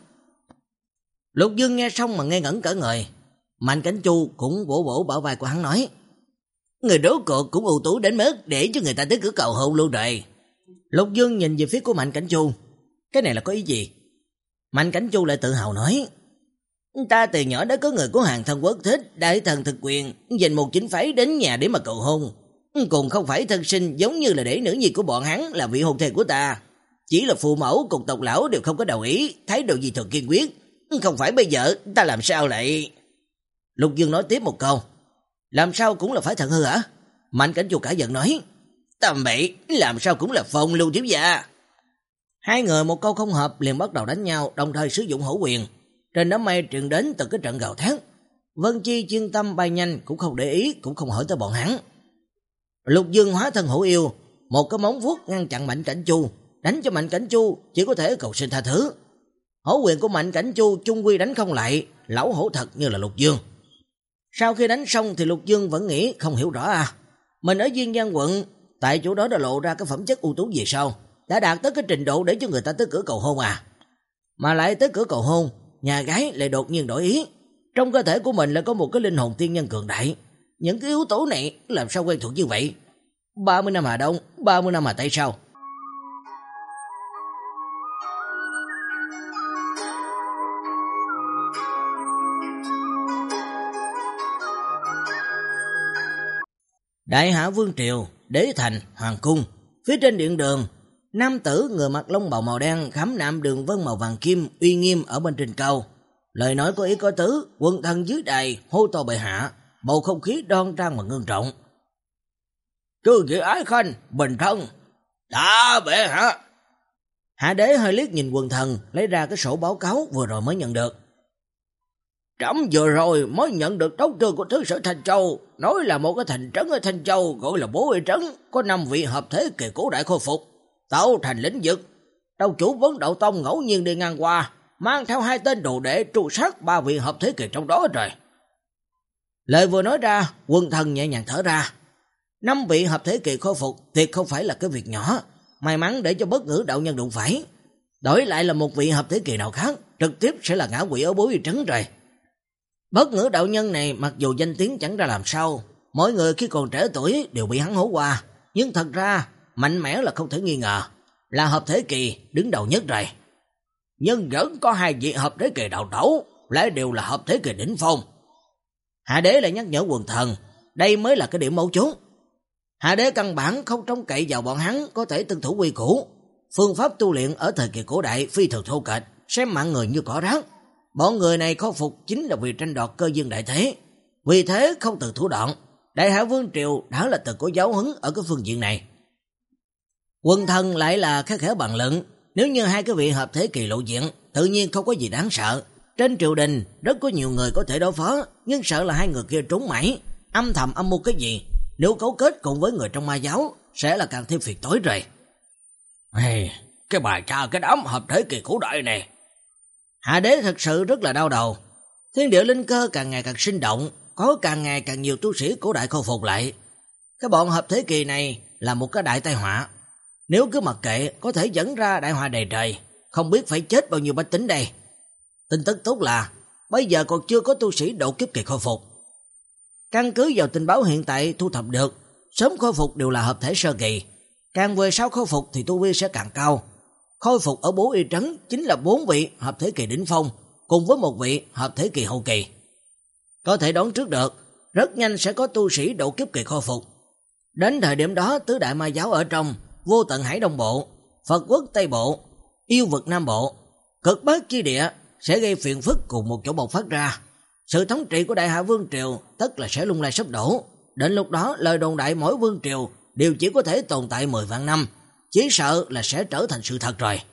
Lục Dương nghe xong mà ngây ngẩn cả người. Mạnh Cảnh Chu cũng vỗ vỗ bả vai của hắn nói: Người đố cuộc cũng ưu tú đến mức để cho người ta tới cửa cầu hôn luôn rồi. Lục Dương nhìn về phía của Mạnh Cảnh Chu, cái này là có ý gì? Mạnh Cảnh Chu lại tự hào nói: Ta từ nhỏ đã có người của Hàng Thân Quốc thích, đại thần thực quyền, dành một chính phái đến nhà để mà cầu hôn. Cùng không phải thân sinh giống như là để nữ nhi của bọn hắn là vị hôn thê của ta. Chỉ là phụ mẫu cùng tộc lão đều không có đồng ý, thái độ gì thường kiên quyết. Không phải bây giờ ta làm sao lại... Lục Dương nói tiếp một câu: Làm sao cũng là phải thần hư hả? Mạnh Cảnh Chu cả giận nói: Tầm bậy, làm sao cũng là phong lưu thiếu gia. Hai người một câu không hợp liền bắt đầu đánh nhau, đồng thời sử dụng hổ quyền. Trên đám mây truyền đến từ cái trận gào thét. Vân Chi chuyên tâm bay nhanh, cũng không để ý, cũng không hỏi tới bọn hắn. Lục Dương hóa thân hổ yêu, một cái móng vuốt ngăn chặn Mạnh Cảnh Chu, đánh cho Mạnh Cảnh Chu chỉ có thể cầu xin tha thứ. Hổ quyền của Mạnh Cảnh Chu chung quy đánh không lại, lão hổ thật như là Lục Dương. Sau khi đánh xong thì Lục Dương vẫn nghĩ không hiểu rõ à. Mình ở Diên Giang quận, tại chỗ đó đã lộ ra cái phẩm chất ưu tú gì sao? Đã đạt tới cái trình độ để cho người ta tới cửa cầu hôn à? Mà lại tới cửa cầu hôn, nhà gái lại đột nhiên đổi ý. Trong cơ thể của mình lại có một cái linh hồn tiên nhân cường đại. Những cái yếu tố này làm sao quen thuộc như vậy? ba mươi năm Hà Đông, ba mươi năm Hà Tây sao? Đại Hạ Vương Triều, Đế Thành, Hoàng Cung. Phía trên điện đường, nam tử người mặc lông bào màu đen khảm nạm đường vân màu vàng kim uy nghiêm ở bên trên cao. Lời nói có ý có tứ, quần thần dưới đài hô to bệ hạ, bầu không khí đoan trang mà ngưng trọng. Chư vị ái khanh, bình thân. Đã bệ hạ. Hạ đế hơi liếc nhìn quần thần, lấy ra cái sổ báo cáo vừa rồi mới nhận được. Trẫm vừa rồi mới nhận được tấu thư của thứ sở Thanh Châu, nói là một cái thành trấn ở Thanh Châu gọi là Bố Uy Trấn, có năm vị hợp thế kỳ cổ đại khôi phục, tạo thành lĩnh vực. Đầu chủ Vấn Đạo Tông ngẫu nhiên đi ngang qua, mang theo hai tên đồ đệ tru sát ba vị hợp thế kỳ trong đó rồi. Lời vừa nói ra, quân thần nhẹ nhàng thở ra. Năm vị hợp thế kỳ khôi phục tuyệt không phải là cái việc nhỏ, may mắn để cho Bất Ngữ đạo nhân đụng phải. Đổi lại là một vị hợp thế kỳ nào khác, trực tiếp sẽ là ngã quỵ ở Bố Uy Trấn rồi. Bất Ngữ đạo nhân này mặc dù danh tiếng chẳng ra làm sao, mỗi người khi còn trẻ tuổi đều bị hắn hố qua, nhưng thật ra mạnh mẽ là không thể nghi ngờ, là hợp thế kỳ đứng đầu nhất rồi. Nhưng vẫn có hai vị hợp thế kỳ đầu tẩu, lại đều là hợp thế kỳ đỉnh phong. Hạ đế lại nhắc nhở quần thần, đây mới là cái điểm mấu chốt. Hạ đế căn bản không trông cậy vào bọn hắn có thể tuân thủ quy củ, phương pháp tu luyện ở thời kỳ cổ đại phi thường thô kệch, xem mạng người như cỏ rác. Bọn người này khôi phục chính là vì tranh đoạt cơ duyên đại thế. Vì thế không từ thủ đoạn, Đại Hạ Vương Triều đã là từng có giáo huấn ở cái phương diện này. Quần thần lại là khá khẽ bàn luận, nếu như hai cái vị hợp thế kỳ lộ diện, tự nhiên không có gì đáng sợ. Trên triều đình rất có nhiều người có thể đối phó, nhưng sợ là hai người kia trốn mãi, âm thầm âm mưu cái gì, nếu cấu kết cùng với người trong ma giáo sẽ là càng thêm phiền toái rồi. Hey, cái bà cha cái đám hợp thế kỳ cổ đại này. Hạ đế thật sự rất là đau đầu. Thiên địa linh cơ càng ngày càng sinh động, có càng ngày càng nhiều tu sĩ cổ đại khôi phục lại. Cái bọn hợp thế kỳ này là một cái đại tai họa. Nếu cứ mặc kệ có thể dẫn ra đại họa đầy trời, không biết phải chết bao nhiêu bách tính đây. Tin tức tốt là bây giờ còn chưa có tu sĩ độ kiếp kỳ khôi phục. Căn cứ vào tình báo hiện tại thu thập được, sớm khôi phục đều là hợp thể sơ kỳ. Càng về sau khôi phục thì tu vi sẽ càng cao. Khôi phục ở Bố Y Trấn chính là bốn vị hợp thể kỳ đỉnh phong, cùng với một vị hợp thể kỳ hậu kỳ. Có thể đoán trước được, rất nhanh sẽ có tu sĩ độ kiếp kỳ khôi phục. Đến thời điểm đó, tứ đại ma giáo ở trong, Vô Tận Hải Đông Bộ, Phật Quốc Tây Bộ, Yêu Vực Nam Bộ, Cực Bắc chi địa sẽ gây phiền phức cùng một chỗ bộc phát ra. Sự thống trị của Đại Hạ Vương Triều tất là sẽ lung lay sắp đổ. Đến lúc đó, lời đồn đại mỗi vương triều đều chỉ có thể tồn tại mười vạn năm, chỉ sợ là sẽ trở thành sự thật rồi.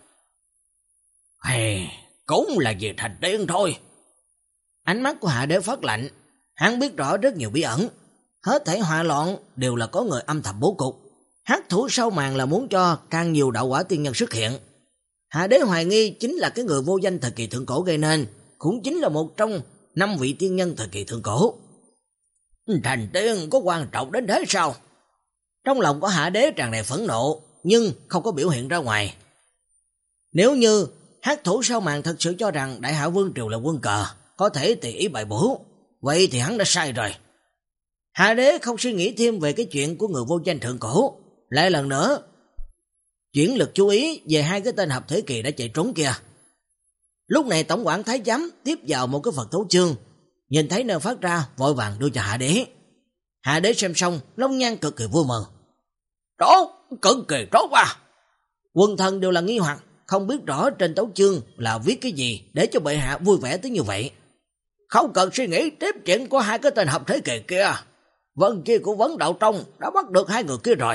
Hey, cũng là về thành tiên thôi. Ánh mắt của Hạ đế phát lạnh, hắn biết rõ rất nhiều bí ẩn. Hết thảy họa loạn đều là có người âm thầm bố cục. Hắc thủ sau màn là muốn cho càng nhiều đạo quả tiên nhân xuất hiện. Hạ đế hoài nghi chính là cái người vô danh thời kỳ thượng cổ gây nên, cũng chính là một trong năm vị tiên nhân thời kỳ thượng cổ. Thành tiên có quan trọng đến thế sao? Trong lòng của Hạ đế tràn đầy phẫn nộ, nhưng không có biểu hiện ra ngoài. Nếu như hắc thủ sau màn thật sự cho rằng Đại Hạ Vương Triều là quân cờ, có thể tùy ý bày bố, vậy thì hắn đã sai rồi. Hạ đế không suy nghĩ thêm về cái chuyện của người vô danh thượng cổ, lại lần nữa chuyển lực chú ý về hai cái tên hợp thế kỳ đã chạy trốn kia. Lúc này tổng quản thái giám tiếp vào một cái Phật tấu chương, nhìn thấy nơi phát ra vội vàng đưa cho Hạ đế. Hạ đế xem xong, long nhan cực kỳ vui mừng. Tốt, cực kỳ tốt à. Quần thần đều là nghi hoặc, không biết rõ trên tấu chương là viết cái gì để cho bệ hạ vui vẻ tới như vậy. Không cần suy nghĩ tiếp chuyện của hai cái tên hợp thế kỳ kia. Vân Chi của Vấn Đạo Tông đã bắt được hai người kia rồi.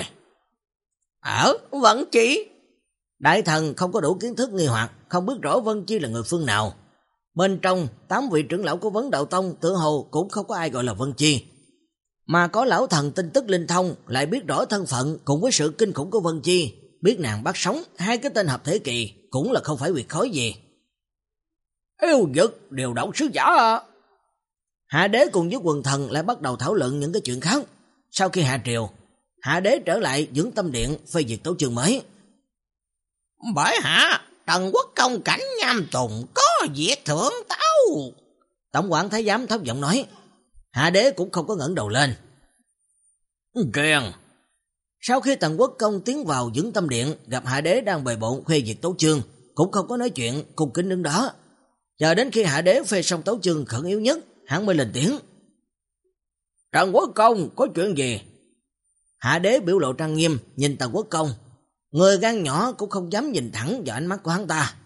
Ở Vân Chi? Đại thần không có đủ kiến thức nghi hoặc, không biết rõ Vân Chi là người phương nào. Bên trong tám vị trưởng lão của Vấn Đạo Tông tự hồ cũng không có ai gọi là Vân Chi. Mà có lão thần tin tức linh thông lại biết rõ thân phận cùng với sự kinh khủng của Vân Chi, biết nàng bắt sống hai cái tên hợp thế kỳ cũng là không phải việc khó gì. Yêu Dực điều động sứ giả à? Hạ đế cùng với quần thần lại bắt đầu thảo luận những cái chuyện khác. Sau khi hạ triều, Hạ đế trở lại Dưỡng Tâm Điện phê duyệt tấu chương mới. Bởi hạ, Tần Quốc công cảnh Nham Tùng có việc thưởng tấu. Tổng quản thái giám thấp giọng nói. Hạ đế cũng không có ngẩng đầu lên. Kìa. Sau khi Tần Quốc công tiến vào Dưỡng Tâm Điện, gặp Hạ đế đang bề bộn phê duyệt tấu chương, cũng không có nói chuyện, cung kính đứng đó. Chờ đến khi Hạ đế phê xong tấu chương khẩn yếu nhất, hắn mới lên tiếng. Tần Quốc công có chuyện gì? Hạ đế biểu lộ trang nghiêm, nhìn Tần Quốc công. Người gan nhỏ cũng không dám nhìn thẳng vào ánh mắt của hắn ta.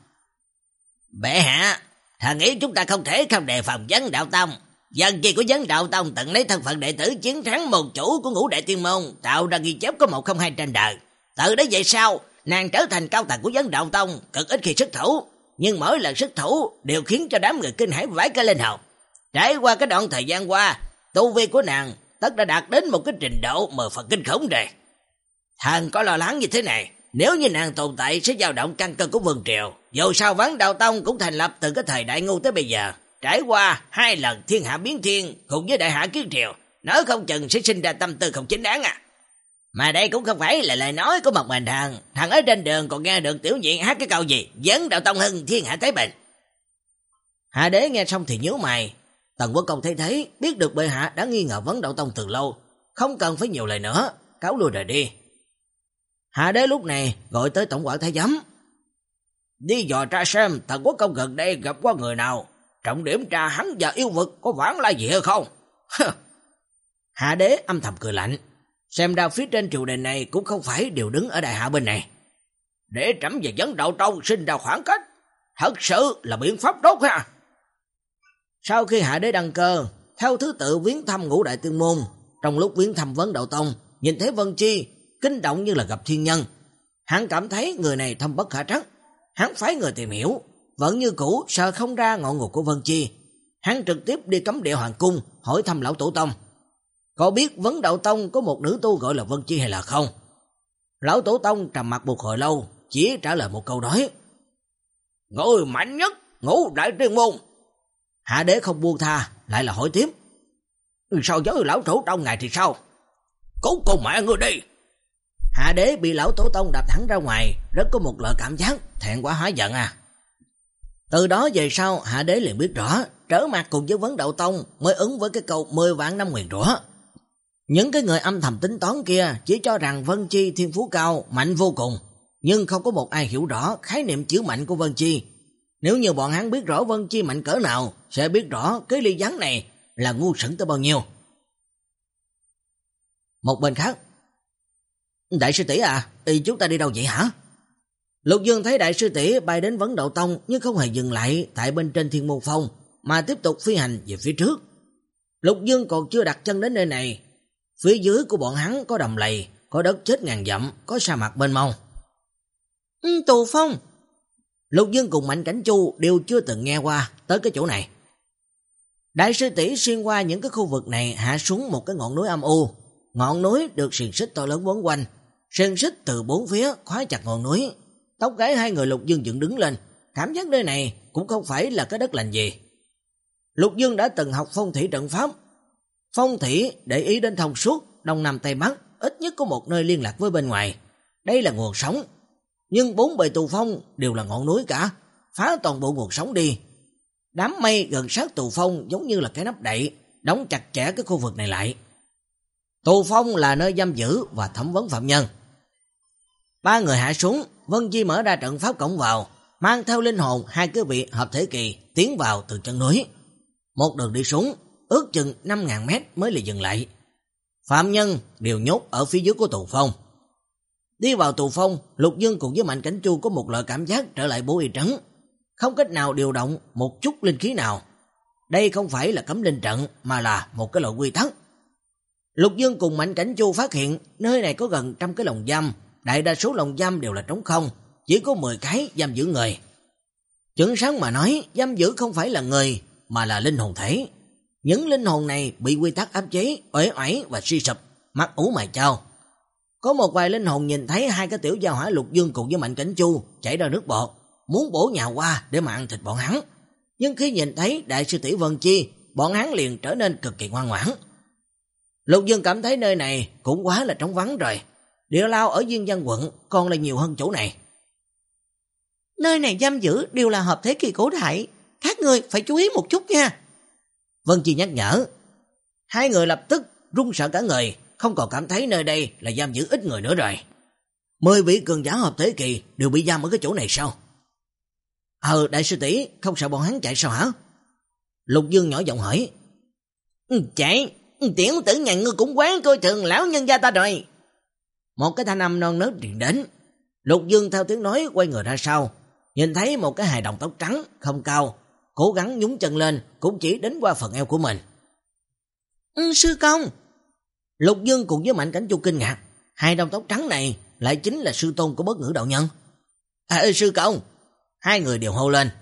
Bệ hạ, thà nghĩ chúng ta không thể không đề phòng Vấn Đạo Tông. Dân chi của Vấn Đạo Tông từng lấy thân phận đệ tử chiến thắng một chủ của ngũ đại tiên môn, tạo ra ghi chép có một không hai trên đời. Từ đấy về sau, nàng trở thành cao tầng của Vấn Đạo Tông, cực ít khi xuất thủ, nhưng mỗi lần xuất thủ đều khiến cho đám người kinh hãi vãi cả lên hồn. Trải qua cái đoạn thời gian qua, tu vi của nàng tất đã đạt đến một cái trình độ mười phần kinh khủng rồi. Thần có lo lắng như thế này, nếu như nàng tồn tại sẽ dao động căn cơ của vương triều. Dù sao Vấn Đạo Tông cũng thành lập từ cái thời đại ngu tới bây giờ, trải qua hai lần thiên hạ biến thiên cùng với đại hạ kiến triều, nói không chừng sẽ sinh ra tâm tư không chính đáng à. Mà đây cũng không phải là lời nói của một mình thằng, thằng ở trên đường còn nghe được tiểu nhị hát cái câu gì Vấn Đạo Tông hưng thiên hạ thái bình. Hạ đế nghe xong thì nhíu mày. Tần Quốc công thấy thế, biết được bệ hạ đã nghi ngờ Vấn Đạo Tông từ lâu, không cần phải nhiều lời nữa, cáo lui rời đi. Hạ đế lúc này gọi tới tổng quản thái giám. Đi dò tra xem Tần Quốc công gần đây gặp qua người nào, trọng điểm tra hắn và yêu vực có vãng lai gì hay không. Hạ đế âm thầm cười lạnh, xem ra phía trên triều đình này cũng không phải đều đứng ở đại hạ bên này. Để trẫm và Vấn Đạo Tông sinh ra khoảng cách, thật sự là biện pháp tốt ha. Sau khi Hạ Đế đăng cơ, theo thứ tự viếng thăm ngũ đại tiên môn, trong lúc viếng thăm Vấn Đạo Tông, nhìn thấy Vân Chi, kinh động như là gặp thiên nhân. Hắn cảm thấy người này thâm bất khả trắc, hắn phái người tìm hiểu, vẫn như cũ sợ không ra ngọn nguồn của Vân Chi. Hắn trực tiếp đi cấm địa hoàng cung, hỏi thăm lão tổ tông, có biết Vấn Đạo Tông có một nữ tu gọi là Vân Chi hay là không? Lão tổ tông trầm mặt một hồi lâu, chỉ trả lời một câu nói: người mạnh nhất ngũ đại tiên môn. Hạ Đế không buông tha, lại là hỏi tiếp: sao với lão tổ tông ngài thì sao? Cút con mẹ ngươi đi. Hạ Đế bị lão tổ tông đạp thẳng ra ngoài, rất có một loại cảm giác thẹn quá hóa giận à. Từ đó về sau, Hạ Đế liền biết rõ, trở mặt cùng với Vấn Đạo Tông mới ứng với cái câu mười vạn năm nguyền rủa. Những cái người âm thầm tính toán kia chỉ cho rằng Vân Chi thiên phú cao, mạnh vô cùng, nhưng không có một ai hiểu rõ khái niệm chữ mạnh của Vân Chi. Nếu như bọn hắn biết rõ Vân Chi mạnh cỡ nào, sẽ biết rõ cái ly gián này là ngu xuẩn tới bao nhiêu. Một bên khác: đại sư tỷ à, ý chúng ta đi đâu vậy hả? Lục Dương thấy đại sư tỷ bay đến Vấn Đạo Tông nhưng không hề dừng lại tại bên trên Thiên Môn Phong, mà tiếp tục phi hành về phía trước. Lục Dương còn chưa đặt chân đến nơi này, phía dưới của bọn hắn có đầm lầy, có đất chết ngàn dặm, có sa mạc mênh mông. Ừ, Tù Phong. Lục Dương cùng Mạnh Cảnh Chu đều chưa từng nghe qua tới cái chỗ này. Đại sư tỷ xuyên qua những cái khu vực này, hạ xuống một cái ngọn núi âm u. Ngọn núi được xiềng xích to lớn quấn quanh, xiềng xích từ bốn phía khóa chặt ngọn núi. Tóc gáy hai người Lục Dương dựng đứng lên, cảm giác nơi này cũng không phải là cái đất lành gì. Lục Dương đã từng học phong thủy trận pháp. Phong thủy để ý đến thông suốt, đông nam tây bắc, ít nhất có một nơi liên lạc với bên ngoài. Đây là nguồn sống. Nhưng bốn bề Tù Phong đều là ngọn núi cả, phá toàn bộ nguồn sống đi. Đám mây gần sát Tù Phong giống như là cái nắp đậy, đóng chặt chẽ cái khu vực này lại. Tù Phong là nơi giam giữ và thẩm vấn phạm nhân. Ba người hạ xuống, Vân Chi mở ra trận pháp cổng vào, mang theo linh hồn hai cái vị hợp thể kỳ tiến vào từ chân núi. Một đường đi xuống, ước chừng năm ngàn mét mới là dừng lại. Phạm nhân đều nhốt ở phía dưới của Tù Phong. Đi vào Tù Phong, Lục Dương cùng với Mạnh Cảnh Chu có một loại cảm giác trở lại bố y trấn, không cách nào điều động một chút linh khí nào. Đây không phải là cấm linh trận mà là một cái loại quy tắc. Lục Dương cùng Mạnh Cảnh Chu phát hiện nơi này có gần trăm cái lồng giam, đại đa số lồng giam đều là trống không, chỉ có mười cái giam giữ người. Chuẩn xác mà nói, giam giữ không phải là người mà là linh hồn thể. Những linh hồn này bị quy tắc áp chế, uể oải và suy sụp, mắt ủ mày chao. Có một vài linh hồn nhìn thấy hai cái tiểu gia hỏa Lục Dương cùng với Mạnh Cảnh Chu chảy ra nước bọt, muốn bổ nhào qua để mà ăn thịt bọn hắn. Nhưng khi nhìn thấy đại sư tỷ Vân Chi, bọn hắn liền trở nên cực kỳ ngoan ngoãn. Lục Dương cảm thấy nơi này cũng quá là trống vắng rồi. Địa lao ở Diên Giang quận còn là nhiều hơn chỗ này. Nơi này giam giữ đều là hợp thế kỳ cổ đại, các người phải chú ý một chút nha. Vân Chi nhắc nhở. Hai người lập tức run sợ cả người, không còn cảm thấy nơi đây là giam giữ ít người nữa rồi. Mười vị cường giả hợp thế kỳ đều bị giam ở cái chỗ này sao? Ờ, đại sư tỷ không sợ bọn hắn chạy sao hả? Lục Dương nhỏ giọng hỏi. Ừ, chạy, tiểu tử nhà ngươi cũng quán coi thường lão nhân gia ta rồi. Một cái thanh âm non nớt truyền đến. Lục Dương theo tiếng nói quay người ra sau, nhìn thấy một cái hài đồng tóc trắng, không cao, cố gắng nhúng chân lên, cũng chỉ đến qua phần eo của mình. Ừ, sư công. Lục Dương cùng với Mạnh Cảnh Chu kinh ngạc, hài đồng tóc trắng này lại chính là sư tôn của Bất Ngữ đạo nhân. À ơi sư công. Hai người đều hô lên.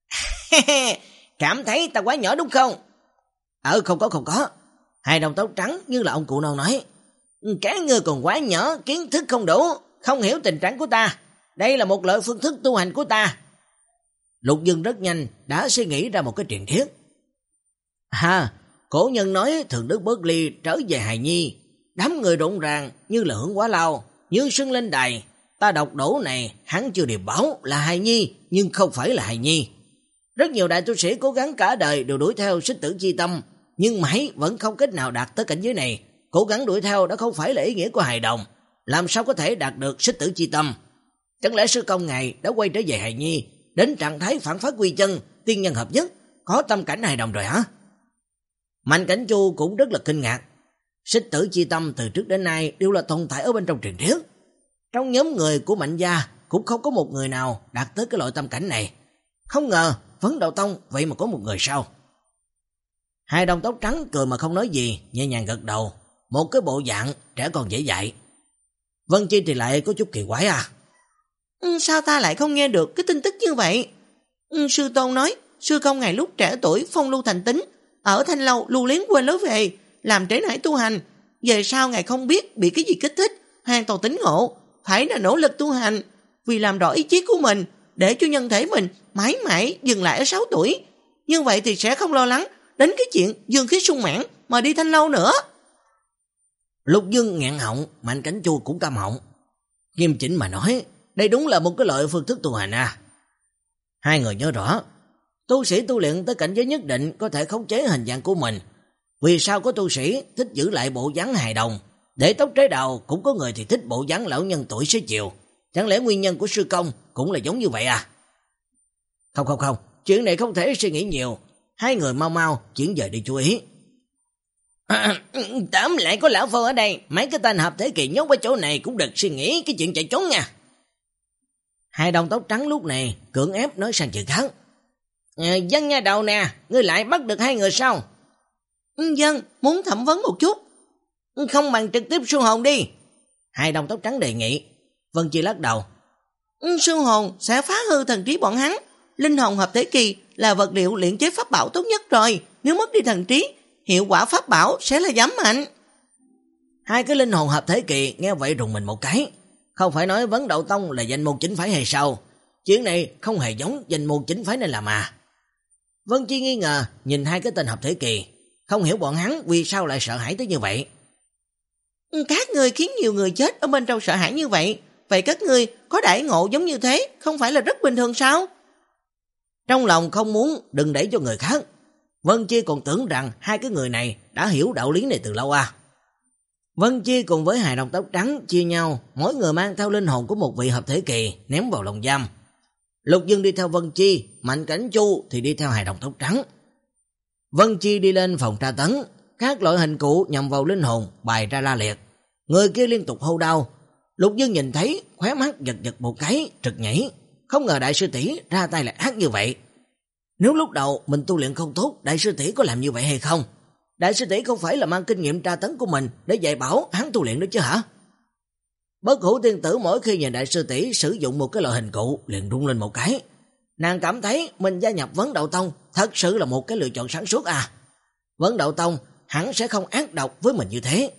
Cảm thấy ta quá nhỏ đúng không? Ờ không có không có. Hài đồng tóc trắng như là ông cụ non nói. Cái người còn quá nhỏ, kiến thức không đủ, không hiểu tình trạng của ta. Đây là một loại phương thức tu hành của ta. Lục Dương rất nhanh đã suy nghĩ ra một cái truyền thuyết. Ha, cổ nhân nói thượng đức bất ly trở về hài nhi, đám người rộn ràng như là hưởng quá lao, như sưng lên đài. Ta đọc đổ này, hắn chưa điệp báo là hài nhi, nhưng không phải là hài nhi. Rất nhiều đại tu sĩ cố gắng cả đời đều đuổi theo xích tử chi tâm, nhưng mãi vẫn không cách nào đạt tới cảnh giới này. Cố gắng đuổi theo đó không phải là ý nghĩa của hài đồng, làm sao có thể đạt được xích tử chi tâm? Chẳng lẽ sư công ngài đã quay trở về hài nhi, đến trạng thái phản phát quy chân, tiên nhân hợp nhất, có tâm cảnh hài đồng rồi hả? Mạnh Cảnh Chu cũng rất là kinh ngạc. Xích tử chi tâm từ trước đến nay đều là tồn tại ở bên trong truyền thuyết. Trong nhóm người của Mạnh gia cũng không có một người nào đạt tới cái loại tâm cảnh này. Không ngờ Vấn Đạo Tông vậy mà có một người sao? Hai đồng tóc trắng cười mà không nói gì, nhẹ nhàng gật đầu, một cái bộ dạng trẻ con dễ dạy. Vân Chi thì lại có chút kỳ quái à. Ừ, sao ta lại không nghe được cái tin tức như vậy? Ừ, sư tôn nói, sư công ngài lúc trẻ tuổi phong lưu thành tính, ở Thanh Lâu lưu luyến quên lối về, làm trễ nải tu hành. Về sau ngài không biết bị cái gì kích thích, hoàn toàn tỉnh ngộ, phải là nỗ lực tu hành, vì làm rõ ý chí của mình, để cho nhân thể mình mãi mãi dừng lại ở sáu tuổi. Như vậy thì sẽ không lo lắng đến cái chuyện dương khí sung mãn mà đi Thanh Lâu nữa. Lục Dương nghẹn họng, Mạnh Cảnh Chu cũng cam họng. Nghiêm chỉnh mà nói, đây đúng là một cái loại phương thức tu hành à. Hai người nhớ rõ, tu sĩ tu luyện tới cảnh giới nhất định có thể khống chế hình dạng của mình. Vì sao có tu sĩ thích giữ lại bộ dáng hài đồng, để tóc trái đầu, cũng có người thì thích bộ dáng lão nhân tuổi xế chiều. Chẳng lẽ nguyên nhân của sư công cũng là giống như vậy à? Không không không, chuyện này không thể suy nghĩ nhiều. Hai người mau mau chuyển dời đi chú ý. À, tóm lại có lão Phu ở đây, mấy cái tên hợp thế kỳ nhốt ở chỗ này cũng đừng suy nghĩ cái chuyện chạy trốn nha. Hai đồng tóc trắng lúc này cưỡng ép nói sang chuyện khác. À, dân nha đầu nè, ngươi lại bắt được hai người sao? Dân, muốn thẩm vấn một chút. Không bằng trực tiếp sư hồn đi. Hai đồng tóc trắng đề nghị. Vân Chi lắc đầu. Sư hồn sẽ phá hư thần trí bọn hắn. Linh hồn hợp thế kỳ là vật liệu luyện chế pháp bảo tốt nhất rồi. Nếu mất đi thần trí, hiệu quả pháp bảo sẽ là giảm mạnh. Hai cái linh hồn hợp thế kỳ nghe vậy rùng mình một cái. Không phải nói Vấn Đạo Tông là danh môn chính phái hay sao? Chuyện này không hề giống danh môn chính phái nên làm à. Vân Chi nghi ngờ nhìn hai cái tên hợp thế kỳ, không hiểu bọn hắn vì sao lại sợ hãi tới như vậy. Các người khiến nhiều người chết ở bên trong sợ hãi như vậy, vậy các người có đãi ngộ giống như thế không phải là rất bình thường sao? Trong lòng không muốn đừng đẩy cho người khác, Vân Chi còn tưởng rằng hai cái người này đã hiểu đạo lý này từ lâu à. Vân Chi cùng với hai đồng tóc trắng chia nhau, mỗi người mang theo linh hồn của một vị hợp thể kỳ ném vào lồng giam. Lục Dương đi theo Vân Chi, Mạnh Cảnh Chu thì đi theo hai đồng tóc trắng. Vân Chi đi lên phòng tra tấn, các loại hình cụ nhằm vào linh hồn bày ra la liệt. Người kia liên tục hô đau. Lục Dương nhìn thấy, khóe mắt giật giật một cái, trực nhảy. Không ngờ đại sư tỷ ra tay lại ác như vậy. Nếu lúc đầu mình tu luyện không tốt, đại sư tỷ có làm như vậy hay không? Đại sư tỷ không phải là mang kinh nghiệm tra tấn của mình để dạy bảo hắn tu luyện nữa chứ hả? Bất Hủ tiên tử mỗi khi nhìn đại sư tỷ sử dụng một cái loại hình cụ liền rung lên một cái. Nàng cảm thấy mình gia nhập Vấn Đạo Tông thật sự là một cái lựa chọn sáng suốt à. Vấn Đạo Tông hắn sẽ không ác độc với mình như thế.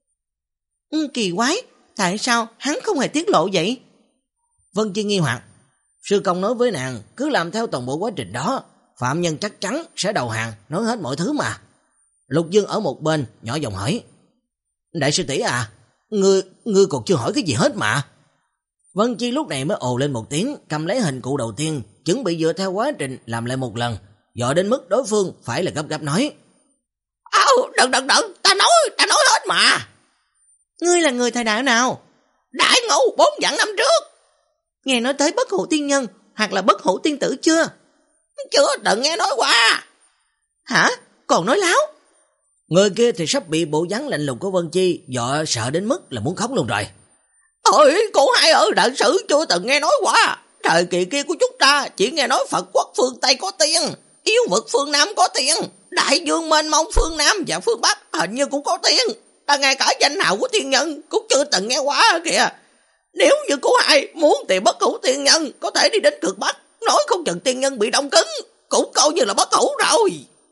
Ừ, kỳ quái, tại sao hắn không hề tiết lộ vậy? Vân Chi nghi hoặc. Sư công nói với nàng cứ làm theo toàn bộ quá trình đó, phạm nhân chắc chắn sẽ đầu hàng, nói hết mọi thứ mà. Lục Dương ở một bên nhỏ giọng hỏi. Đại sư tỷ à, ngươi, ngươi còn chưa hỏi cái gì hết mà. Vân Chi lúc này mới ồ lên một tiếng, cầm lấy hình cụ đầu tiên, chuẩn bị dựa theo quá trình làm lại một lần, dọa đến mức đối phương phải là gấp gáp nói. Áo, đừng đừng đừng, ta nói, ta nói hết mà. Ngươi là người thời đại nào? Đại Ngũ bốn vạn năm trước. Nghe nói tới Bất Hủ tiên nhân hoặc là Bất Hủ tiên tử chưa? Chưa từng nghe nói qua. Hả? Còn nói láo? Người kia thì sắp bị bộ dáng lạnh lùng của Vân Chi dọa sợ đến mức là muốn khóc luôn rồi. Ôi, cô hai ở đại sử chưa từng nghe nói qua. Thời kỳ kia của chúng ta chỉ nghe nói Phật quốc phương Tây có tiên, yêu vực phương Nam có tiên, đại dương mênh mông phương Nam và phương Bắc hình như cũng có tiên. Ta ngay cả danh hào của tiên nhân cũng chưa từng nghe qua kìa. Nếu như cô hai muốn tìm Bất Hủ tiên nhân, có thể đi đến cực Bắc, nói không chừng tiên nhân bị đông cứng, cũng coi như là bất hủ rồi.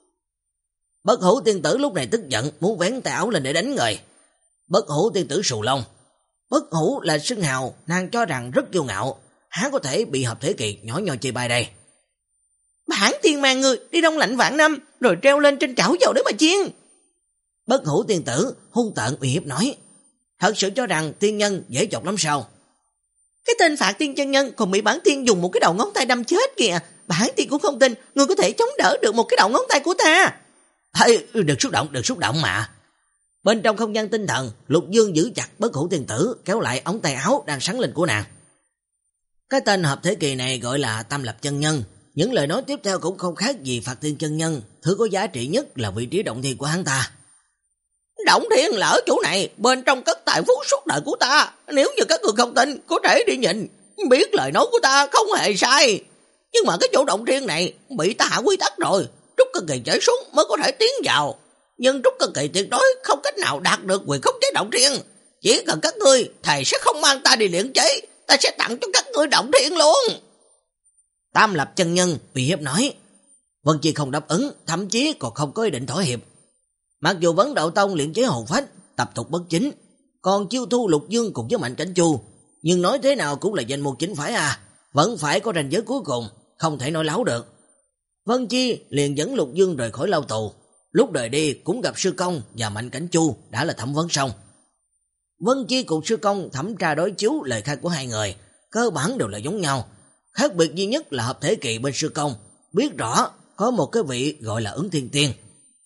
Bất Hủ tiên tử lúc này tức giận, muốn vén tay áo lên để đánh người. Bất Hủ tiên tử sù lông. Bất Hủ là xưng hào, nàng cho rằng rất kiêu ngạo, há có thể bị hợp thế kỳ nhỏ nhoi chê bai đây. Bản tiên mang người đi đông lạnh vạn năm, rồi treo lên trên chảo dầu để mà chiên. Bất Hủ tiên tử hung tợn uy hiếp nói. Thật sự cho rằng tiên nhân dễ chọc lắm sao? Cái tên Phạt Tiên chân nhân còn bị bản tiên dùng một cái đầu ngón tay đâm chết kìa. Bản tiên cũng không tin người có thể chống đỡ được một cái đầu ngón tay của ta. Hey, đừng xúc động, đừng xúc động mà. Bên trong không gian tinh thần, Lục Dương giữ chặt Bất Hủ tiên tử, kéo lại ống tay áo đang sáng lên của nàng. Cái tên hợp thế kỳ này gọi là Tam Lập chân nhân. Những lời nói tiếp theo cũng không khác gì Phạt Tiên chân nhân. Thứ có giá trị nhất là vị trí động thiên của hắn ta. Động thiên là ở chỗ này, bên trong cất tài phú suốt đời của ta. Nếu như các người không tin, có thể đi nhìn. Biết lời nói của ta không hề sai. Nhưng mà cái chỗ động thiên này bị ta hạ quy tắc rồi, trúc cơ kỳ trở xuống mới có thể tiến vào. Nhưng trúc cơ kỳ tuyệt đối không cách nào đạt được quyền khống chế động thiên. Chỉ cần các ngươi thầy sẽ không mang ta đi luyện chế, ta sẽ tặng cho các ngươi động thiên luôn. Tam Lập chân nhân uy hiếp nói. Vân Chi không đáp ứng, thậm chí còn không có ý định thỏa hiệp. Mặc dù Vấn Đạo Tông luyện chế hồn phách, tập tục bất chính, còn chiêu thu Lục Dương cùng với Mạnh Cảnh Chu, nhưng nói thế nào cũng là danh môn chính phái à, vẫn phải có ranh giới cuối cùng, không thể nói láo được. Vân Chi liền dẫn Lục Dương rời khỏi lao tù, lúc rời đi cũng gặp Sư Công và Mạnh Cảnh Chu đã là thẩm vấn xong. Vân Chi cùng Sư Công thẩm tra đối chiếu lời khai của hai người, cơ bản đều là giống nhau, khác biệt duy nhất là hợp thể kỳ bên Sư Công biết rõ có một cái vị gọi là Ứng Thiên Tiên.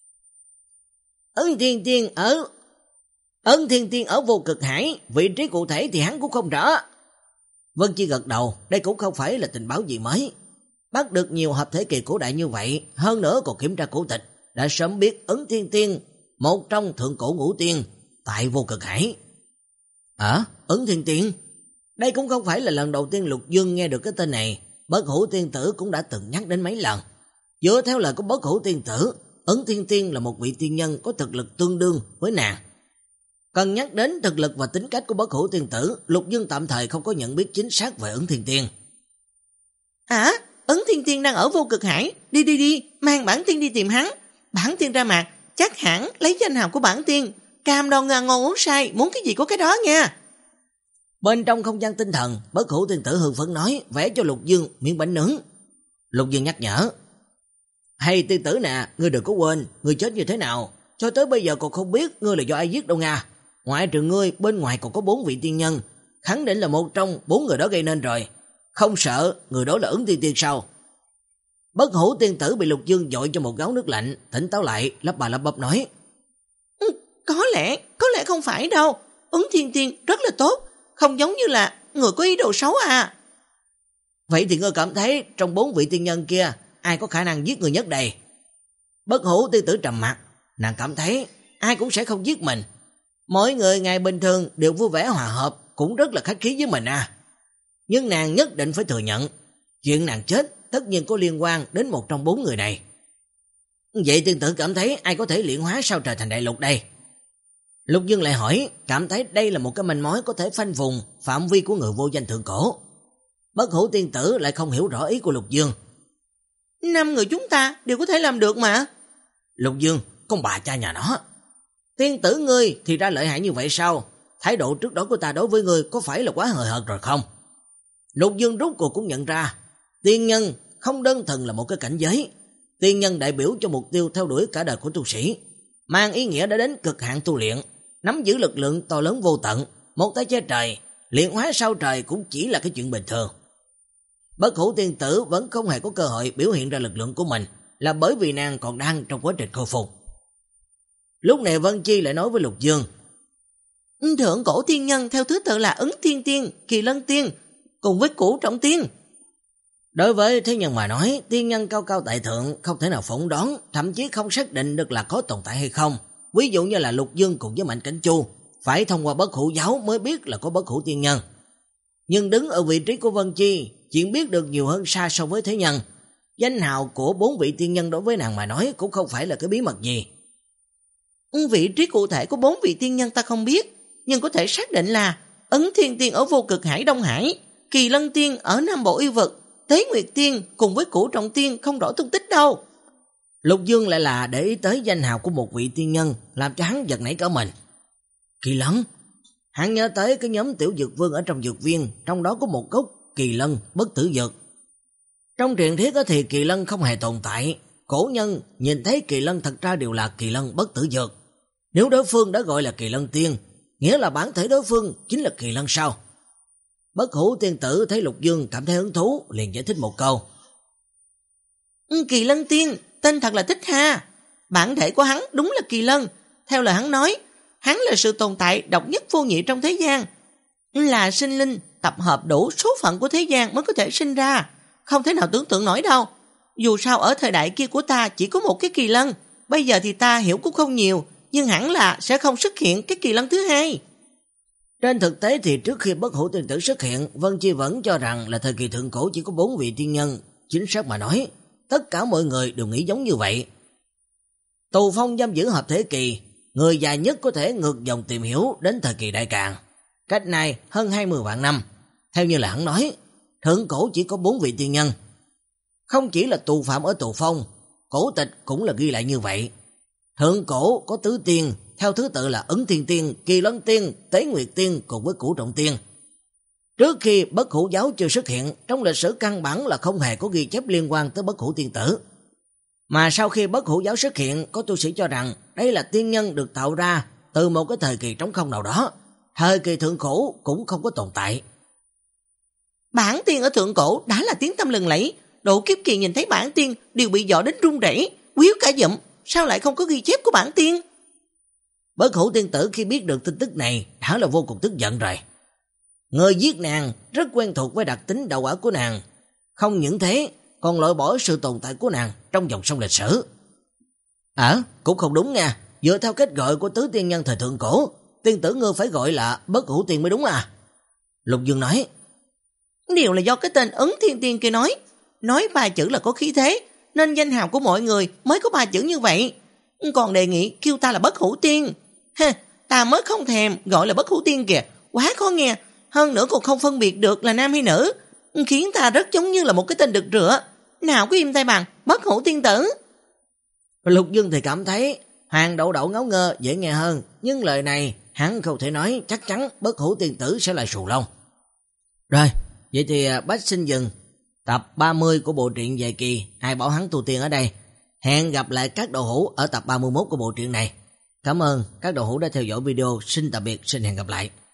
Ứng Thiên Tiên ở Ứng Thiên Tiên ở Vô Cực Hải, vị trí cụ thể thì hắn cũng không rõ. Vân Chi gật đầu, đây cũng không phải là tình báo gì mới. Bắt được nhiều hợp thể kỳ cổ đại như vậy, hơn nữa còn kiểm tra cổ tịch, đã sớm biết Ứng Thiên Tiên, một trong thượng cổ ngũ tiên, tại Vô Cực Hải. À, Ứng Thiên Tiên? Đây cũng không phải là lần đầu tiên Lục Dương nghe được cái tên này, Bất Hủ Tiên Tử cũng đã từng nhắc đến mấy lần. Dựa theo lời của Bất Hủ Tiên Tử, Ứng Thiên Tiên là một vị tiên nhân có thực lực tương đương với nàng. Cần nhắc đến thực lực và tính cách của Bất Hủ Tiên Tử, Lục Dương tạm thời không có nhận biết chính xác về Ứng Thiên Tiên. Hả? Ứng Thiên Tiên đang ở Vô Cực Hải, đi đi đi, mang bản tiên đi tìm hắn. Bản tiên ra mặt, chắc hẳn lấy danh hào của bản tiên, cam đoan ngon ngon uống say, muốn cái gì có cái đó nha. Bên trong không gian tinh thần, Bất Hủ Tiên Tử hưng phấn nói, vẽ cho Lục Dương miếng bánh nướng. Lục Dương nhắc nhở, hay tiên tử nè, ngươi đừng có quên, ngươi chết như thế nào, cho tới bây giờ còn không biết ngươi là do ai giết đâu nha. Ngoại trừ ngươi, bên ngoài còn có bốn vị tiên nhân, khẳng định là một trong bốn người đó gây nên rồi. Không sợ người đó là Ứng Thiên Tiên sao? Bất Hủ Tiên Tử bị Lục Dương dội cho một gáo nước lạnh, tỉnh táo lại, lắp bà lắp bắp nói, ừ, Có lẽ, có lẽ không phải đâu, Ứng Thiên Tiên rất là tốt, không giống như là người có ý đồ xấu à. Vậy thì ngươi cảm thấy trong bốn vị tiên nhân kia, ai có khả năng giết người nhất đây? Bất Hủ Tiên Tử trầm mặt, nàng cảm thấy ai cũng sẽ không giết mình. Mỗi người ngày bình thường đều vui vẻ hòa hợp, cũng rất là khách khí với mình à. Nhưng nàng nhất định phải thừa nhận, chuyện nàng chết tất nhiên có liên quan đến một trong bốn người này. Vậy tiên tử cảm thấy ai có thể luyện hóa sao trời thành đại lục đây? Lục Dương lại hỏi, cảm thấy đây là một cái manh mối có thể phanh vùng phạm vi của người vô danh thượng cổ. Bất Hủ Tiên Tử lại không hiểu rõ ý của Lục Dương. Năm người chúng ta đều có thể làm được mà. Lục Dương, con bà cha nhà nó. Tiên tử ngươi thì ra lợi hại như vậy sao? Thái độ trước đó của ta đối với ngươi có phải là quá hời hợt rồi không? Lục Dương rút cuộc cũng nhận ra, tiên nhân không đơn thuần là một cái cảnh giới. Tiên nhân đại biểu cho mục tiêu theo đuổi cả đời của tu sĩ, mang ý nghĩa đã đến cực hạn tu luyện, nắm giữ lực lượng to lớn vô tận, một tay che trời, luyện hóa sao trời cũng chỉ là cái chuyện bình thường. Bất Hủ Tiên Tử vẫn không hề có cơ hội biểu hiện ra lực lượng của mình, là bởi vì nàng còn đang trong quá trình khôi phục. Lúc này Vân Chi lại nói với Lục Dương, thượng cổ tiên nhân theo thứ tự là Ứng Thiên Tiên, Kỳ Lân Tiên, cùng với Cửu Trọng Tiên. Đối với thế nhân mà nói, tiên nhân cao cao tại thượng không thể nào phỏng đoán, thậm chí không xác định được là có tồn tại hay không. Ví dụ như là Lục Dương cùng với Mạnh Cảnh Chu, phải thông qua Bất Hủ giáo mới biết là có Bất Hủ tiên nhân. Nhưng đứng ở vị trí của Vân Chi, chuyện biết được nhiều hơn xa so với thế nhân. Danh hào của bốn vị tiên nhân đối với nàng mà nói cũng không phải là cái bí mật gì. Vị trí cụ thể của bốn vị tiên nhân ta không biết, nhưng có thể xác định là Ứng Thiên Tiên ở Vô Cực Hải Đông Hải, Kỳ Lân Tiên ở Nam Bộ Yêu Vực, Tế Nguyệt Tiên cùng với Cửu Trọng Tiên không rõ tung tích đâu. Lục Dương lại là để ý tới danh hào của một vị tiên nhân, làm cho hắn giật nảy cả mình. Kỳ Lân, hắn nhớ tới cái nhóm tiểu dược vương ở trong dược viên, trong đó có một gốc Kỳ Lân bất tử dược. Trong truyền thuyết thì Kỳ Lân không hề tồn tại, cổ nhân nhìn thấy Kỳ Lân thật ra đều là Kỳ Lân bất tử dược. Nếu đối phương đã gọi là Kỳ Lân Tiên, nghĩa là bản thể đối phương chính là Kỳ Lân sao? Bất Hủ Tiên Tử thấy Lục Dương cảm thấy hứng thú, liền giải thích một câu. Kỳ Lân Tiên, tên thật là Thích Ha. Bản thể của hắn đúng là Kỳ Lân. Theo lời hắn nói, hắn là sự tồn tại độc nhất vô nhị trong thế gian. Là sinh linh tập hợp đủ số phận của thế gian mới có thể sinh ra. Không thể nào tưởng tượng nổi đâu. Dù sao ở thời đại kia của ta chỉ có một cái Kỳ Lân. Bây giờ thì ta hiểu cũng không nhiều, nhưng hẳn là sẽ không xuất hiện cái Kỳ Lân thứ hai. Trên thực tế thì trước khi Bất Hủ Tiên Tử xuất hiện, Vân Chi vẫn cho rằng là thời kỳ thượng cổ chỉ có bốn vị tiên nhân, chính xác mà nói, tất cả mọi người đều nghĩ giống như vậy. Tù phong giam giữ hợp thế kỳ, người già nhất có thể ngược dòng tìm hiểu đến thời kỳ Đại Càn. Cách này hơn hai mươi vạn năm. Theo như là hắn nói, thượng cổ chỉ có bốn vị tiên nhân. Không chỉ là tù phạm ở tù phong, cổ tịch cũng là ghi lại như vậy. Thượng cổ có tứ tiên, theo thứ tự là Ấn Thiên Tiên, Kỳ Lân Tiên, Tế Nguyệt Tiên cùng với Cửu Trọng Tiên. Trước khi Bất Hủ giáo chưa xuất hiện, trong lịch sử căn bản là không hề có ghi chép liên quan tới Bất Hủ Tiên Tử. Mà sau khi Bất Hủ giáo xuất hiện, có tu sĩ cho rằng đây là tiên nhân được tạo ra từ một cái thời kỳ trống không nào đó. Thời kỳ thượng cổ cũng không có tồn tại. Bản tiên ở thượng cổ đã là tiếng tăm lừng lẫy, độ kiếp kỳ nhìn thấy bản tiên đều bị dọa đến run rẩy, quýu cả dụm, sao lại không có ghi chép của bản tiên? Bất Hủ tiên tử khi biết được tin tức này đã là vô cùng tức giận rồi. Người giết nàng rất quen thuộc với đặc tính đạo quả của nàng, không những thế còn loại bỏ sự tồn tại của nàng trong dòng sông lịch sử. À, cũng không đúng nha, dựa theo cách gọi của tứ tiên nhân thời thượng cổ, tiên tử ngươi phải gọi là Bất Hủ tiên mới đúng à. Lục Dương nói, điều là do cái tên Ấn Thiên Tiên kia nói, nói ba chữ là có khí thế, nên danh hào của mọi người mới có ba chữ như vậy. Còn đề nghị kêu ta là Bất Hủ tiên. Ha, ta mới không thèm gọi là Bất Hủ tiên kìa, quá khó nghe, hơn nữa còn không phân biệt được là nam hay nữ, khiến ta rất giống như là một cái tên đực rửa. Nào có im tay bằng Bất Hủ tiên tử. Lục Dương thì cảm thấy Hàng Đậu Đậu ngáo ngơ dễ nghe hơn, nhưng lời này hắn không thể nói chắc chắn Bất Hủ tiên tử sẽ là Sù Long. Rồi, vậy thì Bách xin dừng tập ba mươi của bộ truyện dài kỳ Ai Bảo Hắn Tu Tiên ở đây. Hẹn gặp lại các đầu hữu ở tập ba mươi mốt của bộ truyện này. Cảm ơn các đầu hữu đã theo dõi video. Xin tạm biệt, xin hẹn gặp lại.